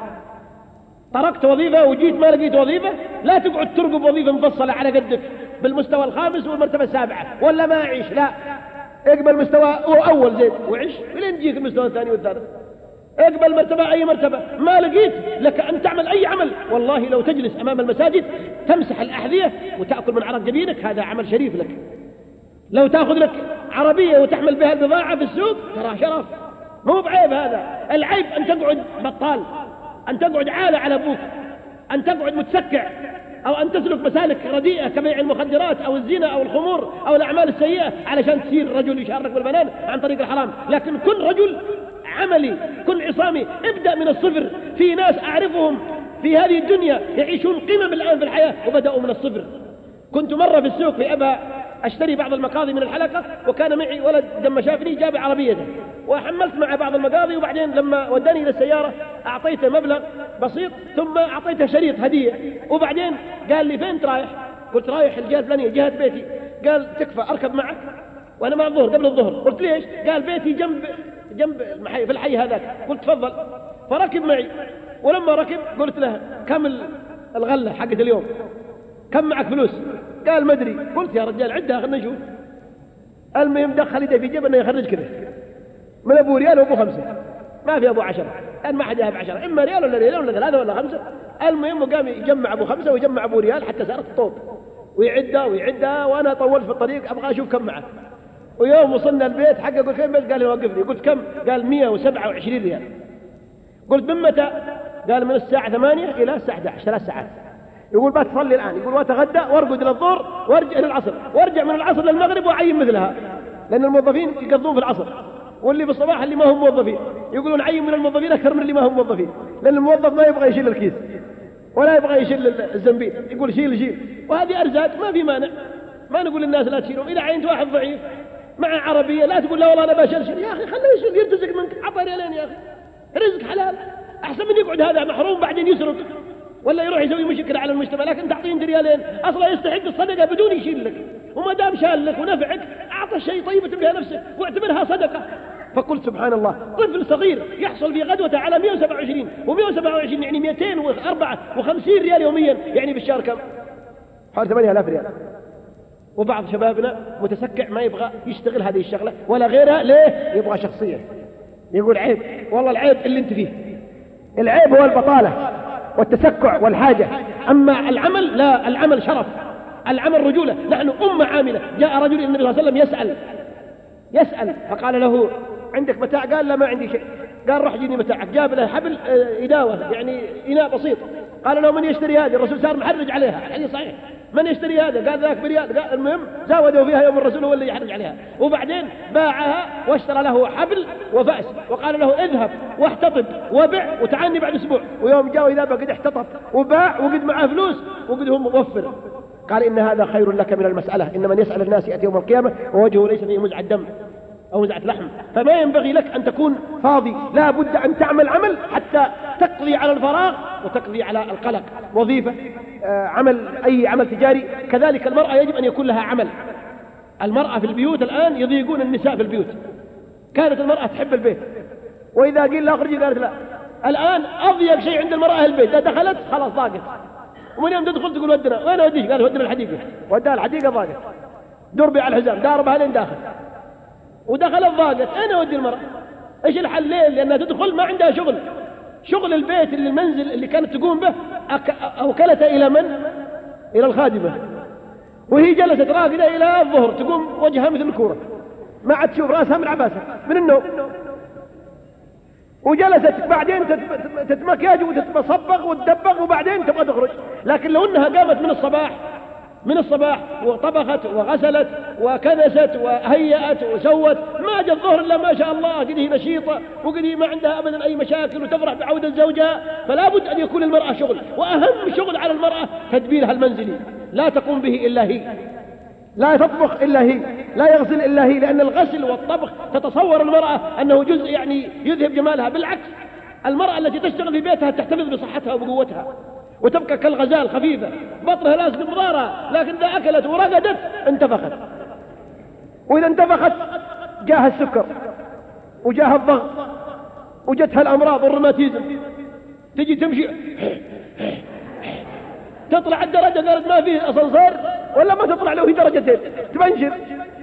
S3: تركت وظيفة وجيت ما لقيت وظيفة، لا تقعد ترقب وظيفة مفصلة على قدك بالمستوى الخامس والمرتبة السابعة ولا ما أعيش، لا، اقبل مستوى أول زين وعيش ولين تجيك المستوى الثاني والثالث. اقبل مرتبة أي مرتبة، ما لقيت لك أن تعمل أي عمل. والله لو تجلس أمام المساجد تمسح الأحذية وتأكل من عرق جبينك هذا عمل شريف لك. لو تأخذ لك عربية وتحمل بها البضاعة في السوق ترى شرف، مو بعيب. هذا العيب أن تقعد بطال، أن تقعد عالة على أبوك، أن تقعد متسكع، أو أن تسلك مسالك رديئة كبيع المخدرات أو الزنا أو الخمور أو الأعمال السيئة علشان تصير رجل يشارك بالبنان عن طريق الحرام. لكن كن رجل عملي، كن عصامي، ابدأ من الصفر. في ناس أعرفهم في هذه الدنيا يعيشون قمم الآن في الحياة وبدأوا من الصفر. كنت مرة في السوق في أبا أشتري بعض المقاضي من الحلقة، وكان معي ولد لما شافني جاب عربيته وحملت مع بعض المقاضي، وبعدين لما وداني إلى السيارة أعطيته مبلغ بسيط ثم أعطيته شريط هدية، وبعدين قال لي فين رايح؟ قلت رايح الجهة الفلانية جهة بيتي. قال تكفى أركب معك، وأنا مع الظهر قبل الظهر. قلت ليش؟ قال بيتي جنب المحي في الحي هذاك. قلت تفضل. فركب معي، ولما ركب قلت له كم الغلة حقت اليوم؟ كم معك فلوس؟ قال ما ادري. قلت يا رجال عدها خلنا نشوف. المهم دخل يده في جيبه انه يخرج كذا من ابو ريال وابو 5، ما في ابو 10، كان ما حد يهب 10، اما ريال ولا ريال ولا 3 ولا 5. المهم قام يجمع ابو 5 ويجمع ابو ريال حتى صارت طوب، ويعدها وانا طولت في الطريق ابغى اشوف كم معه. ويوم وصلنا البيت حقه قلت فين بيت؟ قال وقفني. قلت كم؟ قال 127 ريال. قلت من متى؟ قال من الساعة 8 إلى الساعة 11، 3 ساعات. يقول ما تصلي الآن، يقول واتغدى وارقد للظهر وارجع للعصر، وارجع من العصر للمغرب وعين مثلها، لأن الموظفين يقضون في العصر، واللي في الصباح اللي ما هم موظفين يقولون عين من الموظفين أكثر من اللي ما هم موظفين، لأن الموظف ما يبغى يشيل الكيس، ولا يبغى يشيل الزنبيل، يقول شيل. وهذه أرزاق ما في مانع، ما نقول للناس لا تشيلهم. إذا عينت واحد ضعيف مع عربية لا تقول لا والله أنا بشيل. يا أخي خليه يشيل يرتزق منك، عطى ريالين يا أخي، رزق حلال أحسن من يقعد هذا محروم بعدين يسرق ولا يروح يسوي مشكلة على المجتمع. لكن تعطيه ريالين أصلا يستحق الصدقة بدون يشيل لك، وما دام شال لك ونفعك أعطى الشيء طيبة بها نفسك واعتبرها صدقة. فقلت سبحان الله، طفل صغير يحصل في غدوة على 127 و127 يعني 254 ريال يوميا، يعني بالشهر كم؟ حوالي 8000 ريال. وبعض شبابنا متسكع ما يبغى يشتغل هذه الشغلة ولا غيرها. ليه؟ يبغى شخصية، يقول عيب. والله العيب اللي انت فيه، العيب هو البطالة والتسكع والحاجة. أما العمل لا، العمل شرف، العمل رجولة. نحن أمة عاملة. جاء رجل النبي صلى الله عليه وسلم يسأل فقال له عندك متاع؟ قال لا ما عندي شيء. قال روح جيني متاعك. جاب له حبل إداوة يعني إناء بسيط. قال له من يشتري هذه؟ الرسول صار محرج عليها، الحديث صحيح. من يشتري هذا؟ قال ذاك بريال. قال المهم زاودوا فيها يوم الرسول هو اللي يحرج عليها. وبعدين باعها واشترى له حبل وفأس وقال له اذهب واحتطب وبع وتعاني بعد اسبوع. ويوم جاء إذا قد احتطب وباع وقد معاه فلوس وقد هو موفر. قال إن هذا خير لك من المسألة، إن من يسأل الناس يأتي يوم القيامة ووجهه ليس فيه مزعة دم أو مزعة لحم. فما ينبغي لك أن تكون فاضي، لا بد أن تعمل عمل حتى تقضي على الفراغ وتقضي على القلق. وظيفة، عمل، أي عمل تجاري. كذلك المرأة يجب أن يكون لها عمل. المرأة في البيوت الآن يضيقون النساء في البيوت. كانت المرأة تحب البيت، وإذا قيل لا أخرجي قالت لا. الآن أضيق شيء عند المرأة البيت، إذا دخلت خلاص ضاقت. ومن يوم تدخل تقول ودنا، وين أوديش؟ قال ودنا الحديقة. ودها الحديقة ضاقت، دربي على الحزام داربها لين داخل ودخلت ضاقت. أنا أودي المرأة. إيش الحل؟ ليه؟ لأنها تدخل ما عندها شغل البيت اللي المنزل اللي كانت تقوم به أوكلته إلى من؟ إلى الخادمة. وهي جلست راقدة إلى الظهر تقوم وجهها مثل الكورة، ما عاد تشوف رأسها من عباسة من النوم. وجلست بعدين تتمكياج وتتصبغ وتدبغ وبعدين تبغى تخرج. لكن لو أنها قامت من الصباح وطبخت وغسلت وكنست وهيأت وسوت، ما جاء الظهر إلا ما شاء الله قد هي نشيطة وقد هي ما عندها أبدا أي مشاكل وتفرح بعودة زوجها. فلا بد أن يكون المرأة شغل، وأهم شغل على المرأة تدبيرها المنزلي. لا تقوم به إلا هي، لا تطبخ إلا هي، لا يغسل إلا هي. لأن الغسل والطبخ تتصور المرأة أنه جزء يعني يذهب جمالها. بالعكس، المرأة التي تشتغل في بيتها تحتفظ بصحتها وبقوتها وتبقى كالغزال خفيفة، بطنها لازم بضارها، لكن إذا أكلت ورقدت انتفخت. وإذا انتفخت جاها السكر وجاها الضغط وجتها الأمراض والروماتيزم. تجي تمشي تطلع الدرجة قالت ما فيه أسانسير ولا ما تطلع له في درجتين تبنشر.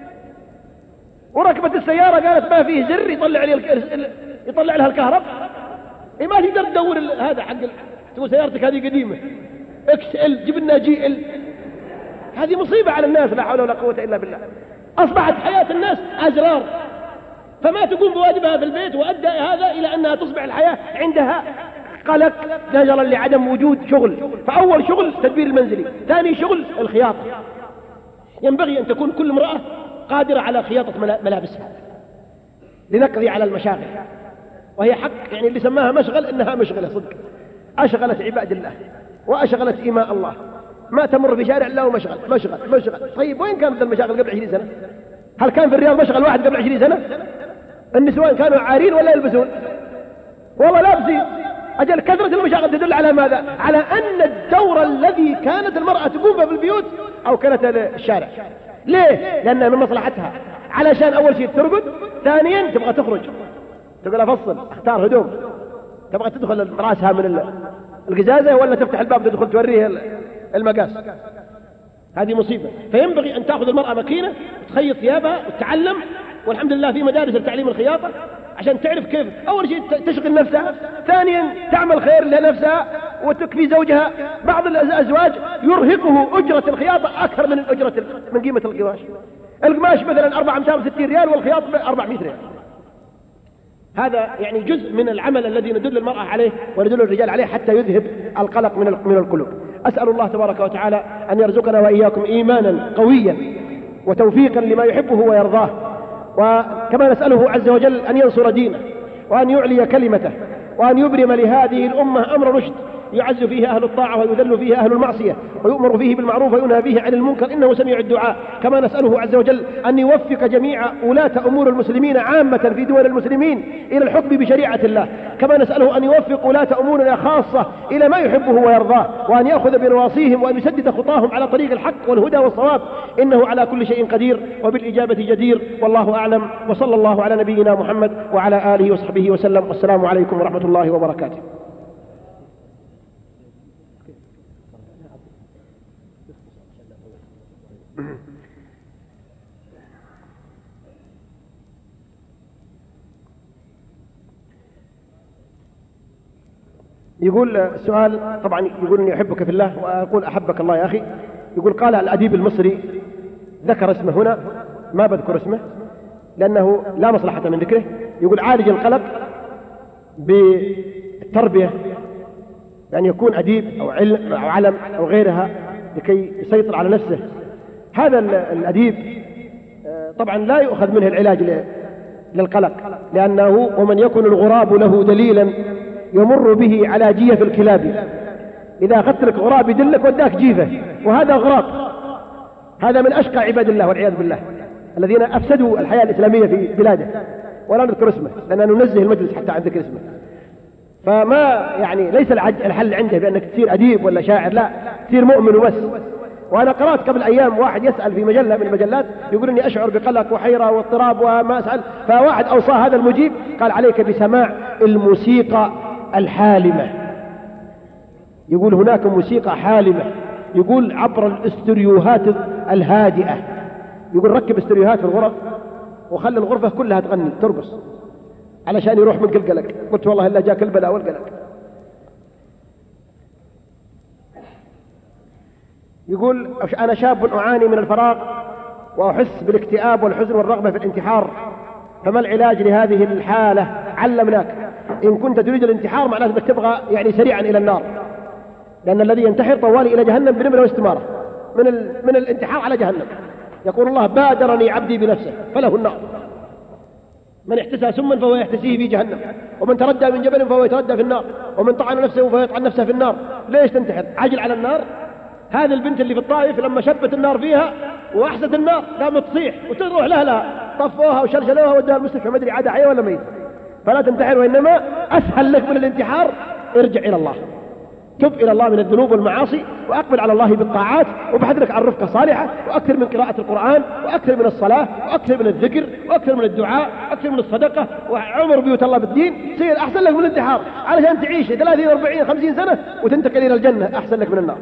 S3: وركبت السيارة قالت ما فيه زر يطلع لها الكهرباء. ما تقدر تدور هذا حق تقول سيارتك هذه قديمة XL جيب لنا GL. هذه مصيبة على الناس، لا حول ولا قوة إلا بالله. أصبحت حياة الناس أزرار، فما تقوم بواجبها في البيت، وأدى هذا إلى أنها تصبح الحياة عندها قلق نظرا لعدم وجود شغل. فأول شغل تدبير المنزلي، ثاني شغل الخياطة. ينبغي أن تكون كل امرأة قادرة على خياطة ملابسها لنقضي على المشاغل. وهي حق يعني اللي سماها مشغل إنها مشغلة صدق، أشغلت عباد الله وأشغلت إيماء الله. ما تمر في شارع الله مشغل. طيب وين كانت المشاغل قبل 20 سنة؟ هل كان في الرياض مشغل واحد قبل 20 سنة؟ النسوان كانوا عارين ولا يلبسون؟ والله لابسين. أجل كثرة المشاغل تدل على ماذا؟ على أن الدور الذي كانت المرأة تقوم به في البيوت أو كانت الشارع. ليه؟ لأنها من مصلحتها، علشان أول شيء ترقد، ثانيا تبغى تخرج، تقول أفصل اختار هدوم، تبغى تدخل راسها من القزازة ولا تفتح الباب تدخل توريه المقاس. هذه مصيبة. فينبغي أن تأخذ المرأة مكينة وتخيط ثيابها وتتعلم. والحمد لله في مدارس التعليم الخياطة عشان تعرف كيف أول شيء تشغل نفسها، ثانيا تعمل خير لنفسها وتكفي زوجها. بعض الأزواج يرهقه أجرة الخياطة أكثر من قيمة القماش. القماش مثلا 460 ريال والخياط 400 ريال. هذا يعني جزء من العمل الذي ندل المرأة عليه وندل الرجال عليه حتى يذهب القلق من القلوب. أسأل الله تبارك وتعالى أن يرزقنا وإياكم إيمانا قويا وتوفيقا لما يحبه ويرضاه. وكما نسأله عز وجل أن ينصر دينه وأن يعلي كلمته وأن يبرم لهذه الأمة أمر رشد يعز فيه أهل الطاعة ويذل فيه أهل المعصية، ويؤمر فيه بالمعروف وينهى فيه عن المنكر، إنه سميع الدعاء. كما نسأله عز وجل أن يوفق جميع ولاة أمور المسلمين عامة في دول المسلمين إلى الحكم بشريعة الله، كما نسأله أن يوفق ولاة أمورنا خاصة إلى ما يحبه ويرضاه، وأن يأخذ بنواصيهم وأن يسدد خطاهم على طريق الحق والهدى والصواب، إنه على كل شيء قدير وبالإجابة جدير. والله أعلم، وصلى الله على نبينا محمد وعلى آله وصحبه وسلم، والسلام عليكم ورحمة الله وبركاته. يقول السؤال، طبعا يقول إني أحبك في الله، وأقول أحبك الله يا أخي. يقول قال الأديب المصري، ذكر اسمه هنا، ما بذكر اسمه لأنه لا مصلحة من ذكره، يقول عالج القلق بالتربية، يعني يكون أديب أو علم أو علم أو غيرها لكي يسيطر على نفسه. هذا الأديب طبعا لا يؤخذ منه العلاج للقلق، لأنه ومن يكن الغراب له دليلا يمر به على جيف الكلاب، إذا أخذت لك غراب يدلك وداك جيفه، وهذا غراب، هذا من أشقى عباد الله والعياذ بالله الذين أفسدوا الحياة الإسلامية في بلاده، ولا نذكر اسمه لأننا ننزه المجلس حتى عن ذكر اسمه. فما يعني ليس الحل عنده بأنك تصير أديب ولا شاعر، لا، تصير مؤمن وبس. وأنا قرأت قبل أيام واحد يسأل في مجلة من المجلات، يقول إني أشعر بقلق وحيرة واضطراب وما أسأل، فواحد أوصى هذا المجيب قال عليك بسماع الموسيقى الحالمة. يقول هناك موسيقى حالمة، يقول عبر الاستريوهات الهادئة، يقول ركب استريوهات في الغرف وخلي الغرفة كلها تغني ترقص علشان يروح من قلقلق. قلت والله إلا جاك البلاء والقلق. يقول أنا شاب أعاني من الفراغ وأحس بالاكتئاب والحزن والرغبة في الانتحار، فما العلاج لهذه الحالة؟ علمناك إن كنت تريد الانتحار معناته أنك تبغى يعني سريعا إلى النار، لأن الذي ينتحر طوالي إلى جهنم بنمرة واستمارة من الانتحار على جهنم. يقول الله بادرني عبدي بنفسه فله النار، من احتسى سما فهو يحتسيه في جهنم، ومن تردى من جبل فهو يتردى في النار، ومن طعن نفسه فهو يطعن نفسه في النار. ليش تنتحر؟ عجل على النار. هذه البنت اللي في الطائف لما شبت النار فيها وأحست النار قامت تصيح وتروح لها طفوها وشلشلوها ودوها المستشفى، ما أدري عاد حية ولا ميت. فلا تنتحر، وإنما أسهل لك من الانتحار ارجع إلى الله، تب إلى الله من الذنوب والمعاصي، وأقبل على الله بالطاعات، وبحث لك عن رفقة صالحة، وأكثر من قراءة القرآن، وأكثر من الصلاة، وأكثر من الذكر، وأكثر من الدعاء، وأكثر من الصدقة، وعمر بيوت الله بالدين. تصير أحسن لك من الانتحار، علشان تعيش 30 40 50 سنة وتنتقل إلى الجنة، أحسن لك من النار.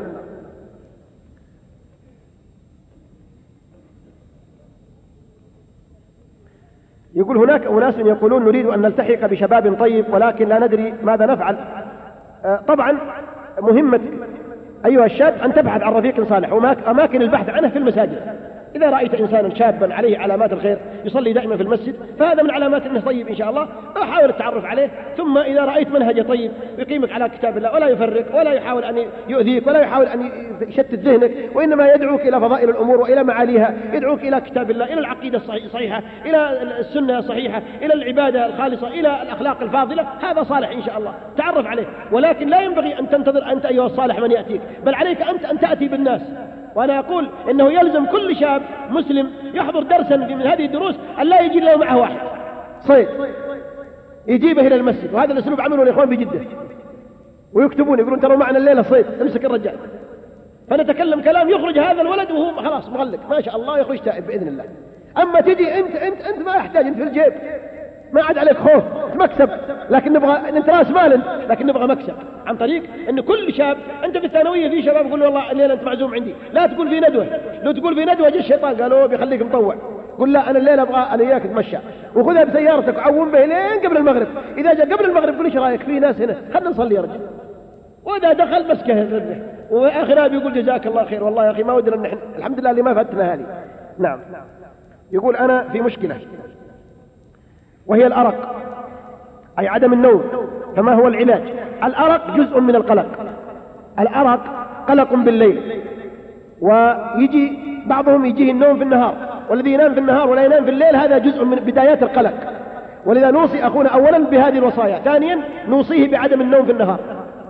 S3: يقول هناك أناس يقولون نريد أن نلتحق بشباب طيب ولكن لا ندري ماذا نفعل. طبعا مهمة أيها الشاب أن تبحث عن رفيق صالح، وأماكن البحث عنه في المساجد. إذا رأيت إنسانا شابا عليه علامات الخير يصلي دائما في المسجد فهذا من علامات أنه طيب إن شاء الله، حاول التعرف عليه. ثم إذا رأيت منهجه طيب يقيمك على كتاب الله ولا يفرق ولا يحاول أن يؤذيك ولا يحاول أن يشتت ذهنك، وإنما يدعوك إلى فضائل الأمور وإلى معاليها، يدعوك إلى كتاب الله، إلى العقيدة الصحيحة، إلى السنة الصحيحة، إلى العبادة الخالصة، إلى الأخلاق الفاضلة، هذا صالح إن شاء الله، تعرف عليه. ولكن لا ينبغي أن تنتظر أنت أيها الصالح من يأتيك، بل عليك أنت أن تأتي بالناس. وأنا أقول إنه يلزم كل شاب مسلم يحضر درسا من هذه الدروس أن لا يجي له معه واحد صيد يجيبه إلى المسجد، وهذا الأسلوب عمله الإخوان بجدة، ويكتبون يقولون ترى معنا الليلة صيد، امسك الرجال، فنتكلم كلام يخرج هذا الولد وهو خلاص مغلق ما شاء الله يخرج تائب بإذن الله. أما تجي أنت ما يحتاج، أنت في الجيب ما عاد عليك خوف مكسب، لكن نبغى أنت راس مال، لكن نبغى مكسب عن طريق أن كل شاب. أنت في الثانوية في شباب يقول له والله الليلة أنت معزوم عندي، لا تقول في ندوة، لو تقول في ندوة جاء الشيطان قالوا بيخليك مطوع، قل لا أنا الليلة أبغى أنا إياك نتمشى، وخذها بسيارتك وعوم به لين قبل المغرب. إذا جاء قبل المغرب قل إيش رأيك في ناس هنا خلنا نصلي يا رجل، وإذا دخل مسكه رجله، وآخرها بيقول جزاك الله خير والله يا أخي ما ودنا نحن الحمد لله اللي ما فاتنا هذه. نعم. يقول أنا في مشكلة وهي الأرق، أي عدم النوم، فما هو العلاج؟ الأرق جزء من القلق، الأرق قلق بالليل، ويجي بعضهم يجيه النوم في النهار، والذي ينام في النهار ولا ينام في الليل هذا جزء من بدايات القلق. ولذا نوصي أخونا أولا بهذه الوصايا، ثانيا نوصيه بعدم النوم في النهار،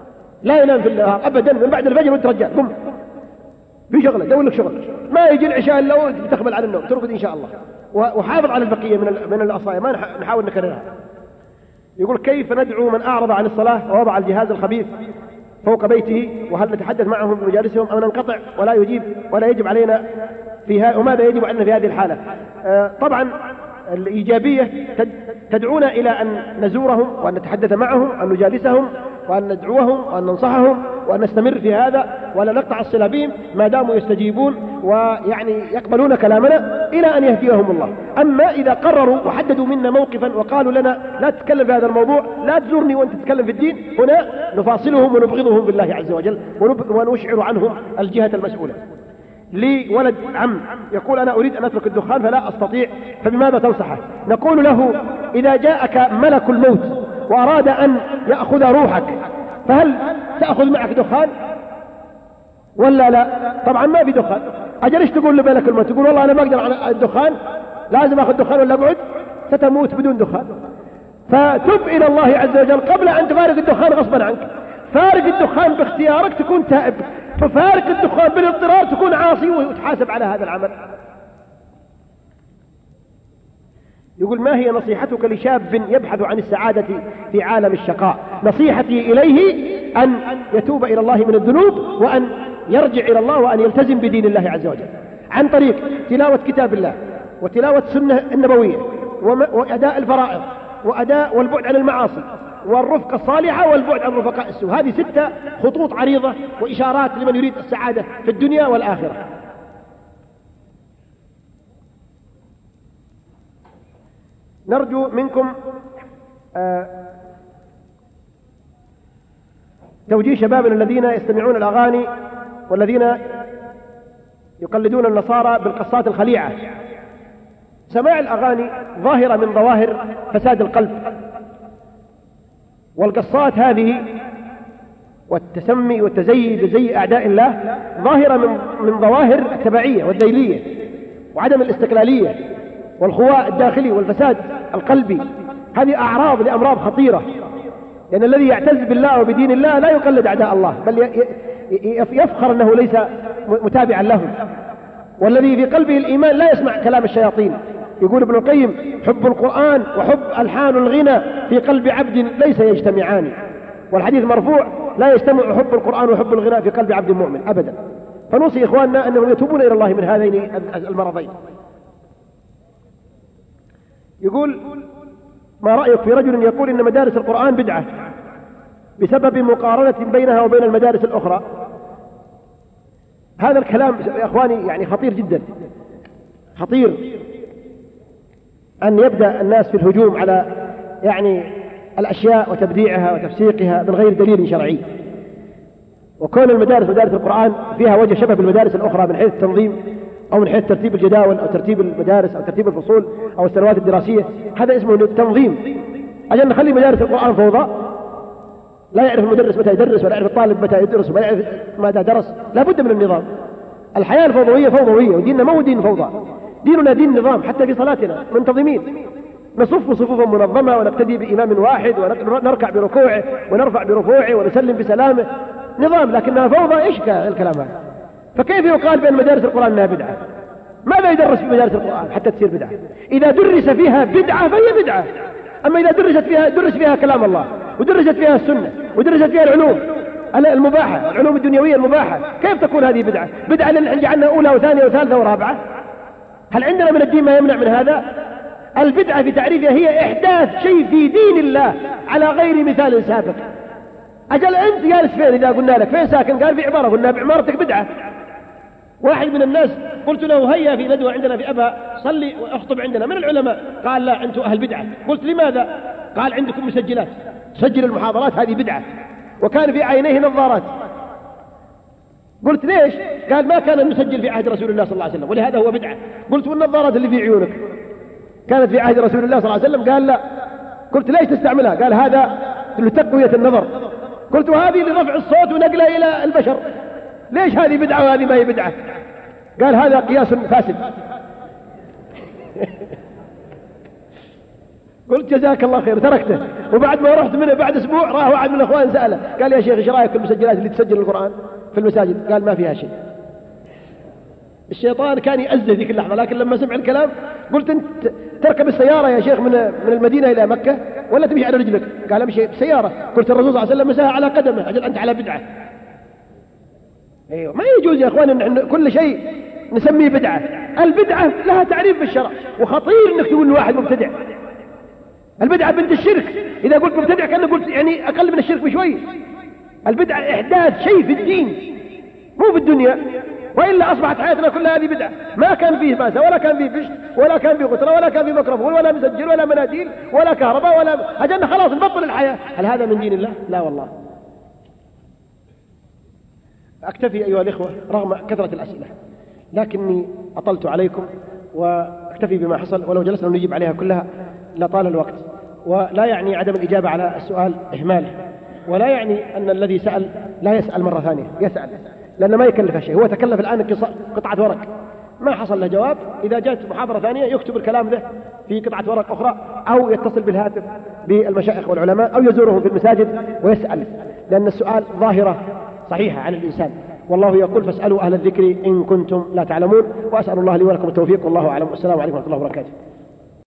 S3: لا ينام في النهار أبدا، من بعد الفجر وأنت رجال قم في شغلة، دور لك شغل، ما يجي العشاء إلا وأنت تقبل على النوم، ترقد إن شاء الله. وحافظ على البقية من العصاية، ما نحاول نكررها. يقول كيف ندعو من أعرض عن الصلاة ووضع الجهاز الخبيث فوق بيته، وهل نتحدث معهم بمجالسهم أو ننقطع ولا يجيب ولا يجب علينا فيها، وماذا يجب علينا في هذه الحالة؟ طبعا الإيجابية تدعونا إلى أن نزورهم وأن نتحدث معهم وأن نجالسهم وأن ندعوهم وأن ننصحهم وأن نستمر في هذا ولا نقطع الصلة بهم ما داموا يستجيبون ويعني يقبلون كلامنا إلى أن يهديهم الله. أما إذا قرروا وحددوا منا موقفا وقالوا لنا لا تتكلم في هذا الموضوع، لا تزورني وأنت تتكلم في الدين، هنا نفاصلهم ونبغضهم بالله عز وجل ونشعر عنهم الجهة المسؤولة. لي ولد عم يقول أنا أريد أن أترك الدخان فلا أستطيع، فبماذا تنصحه؟ نقول له إذا جاءك ملك الموت وأراد أن يأخذ روحك فهل تأخذ معك دخان ولا لا؟ طبعا ما في دخان. أجل إيش تقول لملك الموت؟ تقول والله أنا ما أقدر على الدخان، لازم أخذ دخان ولا أقعد؟ ستموت بدون دخان. فتب إلى الله عز وجل قبل أن تفارق الدخان غصبا عنك. فارق الدخان باختيارك تكون تائب، ففارق الدخان بالاضطرار تكون عاصي وتحاسب على هذا العمل. يقول ما هي نصيحتك لشاب يبحث عن السعادة في عالم الشقاء؟ نصيحتي إليه أن يتوب إلى الله من الذنوب وأن يرجع إلى الله وأن يلتزم بدين الله عز وجل عن طريق تلاوة كتاب الله وتلاوة السنة النبوية وأداء الفرائض وأداء والبعد عن المعاصي والرفقة الصالحة والبعد عن رفقاء السوء. هذه 6 خطوط عريضة وإشارات لمن يريد السعادة في الدنيا والآخرة. نرجو منكم توجيه شبابنا الذين يستمعون الأغاني والذين يقلدون النصارى بالقصات الخليعة. سماع الأغاني ظاهرة من ظواهر فساد القلب، والقصات هذه والتسمي والتزيي بزي أعداء الله ظاهرة من ظواهر التبعية والذيلية وعدم الاستقلالية والخواء الداخلي والفساد القلبي. هذه أعراض لأمراض خطيرة، لأن الذي يعتز بالله وبدين الله لا يقلد أعداء الله، بل يفخر أنه ليس متابعا لهم. والذي في قلبه الإيمان لا يسمع كلام الشياطين. يقول ابن القيم حب القرآن وحب ألحان الغنى في قلب عبد ليس يجتمعان، والحديث مرفوع لا يجتمع حب القرآن وحب الغنى في قلب عبد مؤمن أبدا. فنوصي إخواننا أنهم يتوبون إلى الله من هذين المرضين. يقول ما رأيك في رجل يقول إن مدارس القرآن بدعة بسبب مقارنة بينها وبين المدارس الأخرى؟ هذا الكلام يا أخواني يعني خطير جدا، خطير أن يبدأ الناس في الهجوم على يعني الأشياء وتبديعها وتفسيقها من غير دليل شرعي. وكون المدارس مدارس القرآن فيها وجه شبه بالمدارس الأخرى من حيث التنظيم أو من حيث ترتيب الجداول أو ترتيب المدارس أو ترتيب الفصول أو السنوات الدراسية، هذا اسمه تنظيم. أجل نخلي مدارس القرآن فوضى، لا يعرف المدرس متى يدرس ولا يعرف الطالب متى يدرس ولا يعرف ماذا درس. لا بد من النظام. الحياة الفوضوية فوضوية، وديننا ما هو دين فوضى، ديننا دين نظام. حتى في صلاتنا منتظمين، نصف صفوفا منظمة ونقتدي بإمام واحد ونركع بركوعه ونرفع برفوعه ونسلم بسلامه، نظام. لكنها فوضى. إيش الكلام هذا؟ فكيف يقال بأن مدارس القرآن أنها بدعة؟ ماذا يدرس في مدارس القرآن حتى تصير بدعة؟ إذا درس فيها بدعة فهي بدعة. أما إذا درس فيها كلام الله ودرست فيها السنة ودرست فيها العلوم المباحة، العلوم الدنيوية المباحة، كيف تكون هذه بدعة؟ بدعة لأن جعلنا أولى وثانية وثالثة ورابعة. هل عندنا من الدين ما يمنع من هذا؟ البدعة في تعريفها هي إحداث شيء في دين الله على غير مثال سابق. أجل أنت جالس فين؟ إذا قلنا لك فين ساكن؟ قال في عمارة، قلنا بعمارتك بدعة. واحد من الناس قلت له هيا في ندوة عندنا في أبا صلي واخطب عندنا من العلماء، قال لا أنتم أهل بدعة. قلت لماذا؟ قال عندكم مسجلات، سجل المحاضرات، هذه بدعة. وكان في عينيه نظارات. قلت ليش؟ قال ما كان المسجل في عهد رسول الله صلى الله عليه وسلم ولهذا هو بدعة. قلت والنظارات اللي في عيونك كانت في عهد رسول الله صلى الله عليه وسلم؟ قال لا. قلت ليش تستعملها؟ قال هذا لتقوية النظر. قلت وهذه لرفع الصوت ونقله إلى البشر، ليش هذه بدعة وهذه ما هي بدعة؟ قال هذا قياس فاسد. قلت جزاك الله خير تركته. وبعد ما رحت منه بعد أسبوع راه واحد من الأخوان سأله قال يا شيخ إيش رأيك في المسجلات اللي تسجل القرآن في المساجد؟ قال ما فيها شيء. الشيطان كان يأزه ذيك اللحظة، لكن لما سمع الكلام قلت أنت تركب السيارة يا شيخ من المدينة إلى مكة ولا تمشي على رجلك؟ قال أمشي بالسيارة. قلت الرسول صلى الله عليه وسلم مساها على قدمه، أجل أنت على بدعة. أيوه ما يجوز يا أخوان أن كل شيء نسميه بدعة. البدعة لها تعريف بالشرع، وخطير أنك تقول لواحد مبتدع. البدعة بنت الشرك، إذا قلت مبتدع كأنه قلت يعني أقل من الشرك بشوي. البدعة إحداث شيء في الدين مو في الدنيا، وإلا أصبحت حياتنا كلها هذه بدعة. ما كان فيه باسة ولا كان فيه فشت ولا كان فيه غترة ولا كان فيه ميكروفون ولا مسجل ولا مناديل ولا كهرباء ولا أجلنا خلاص نبطل الحياة. هل هذا من دين الله؟ لا والله. أكتفي أيها الإخوة رغم كثرة الأسئلة، لكني أطلت عليكم وأكتفي بما حصل، ولو جلسنا نجيب عليها كلها لطال الوقت. ولا يعني عدم الإجابة على السؤال إهماله، ولا يعني أن الذي سأل لا يسأل مرة ثانية، يسأل لأنه ما يكلفه شيء. هو تكلف الآن قطعة ورق ما حصل له جواب، إذا جاءت محاضرة ثانية يكتب الكلام ذا في قطعة ورق أخرى، أو يتصل بالهاتف بالمشايخ والعلماء، أو يزورهم في المساجد ويسأل، لأن السؤال ظاهرة صحيحة عن الإنسان. والله يقول فاسألوا أهل الذكر إن كنتم لا تعلمون. وأسأل الله لي ولكم التوفيق، والله أعلم. والسلام عليكم ورحمة الله وبركاته.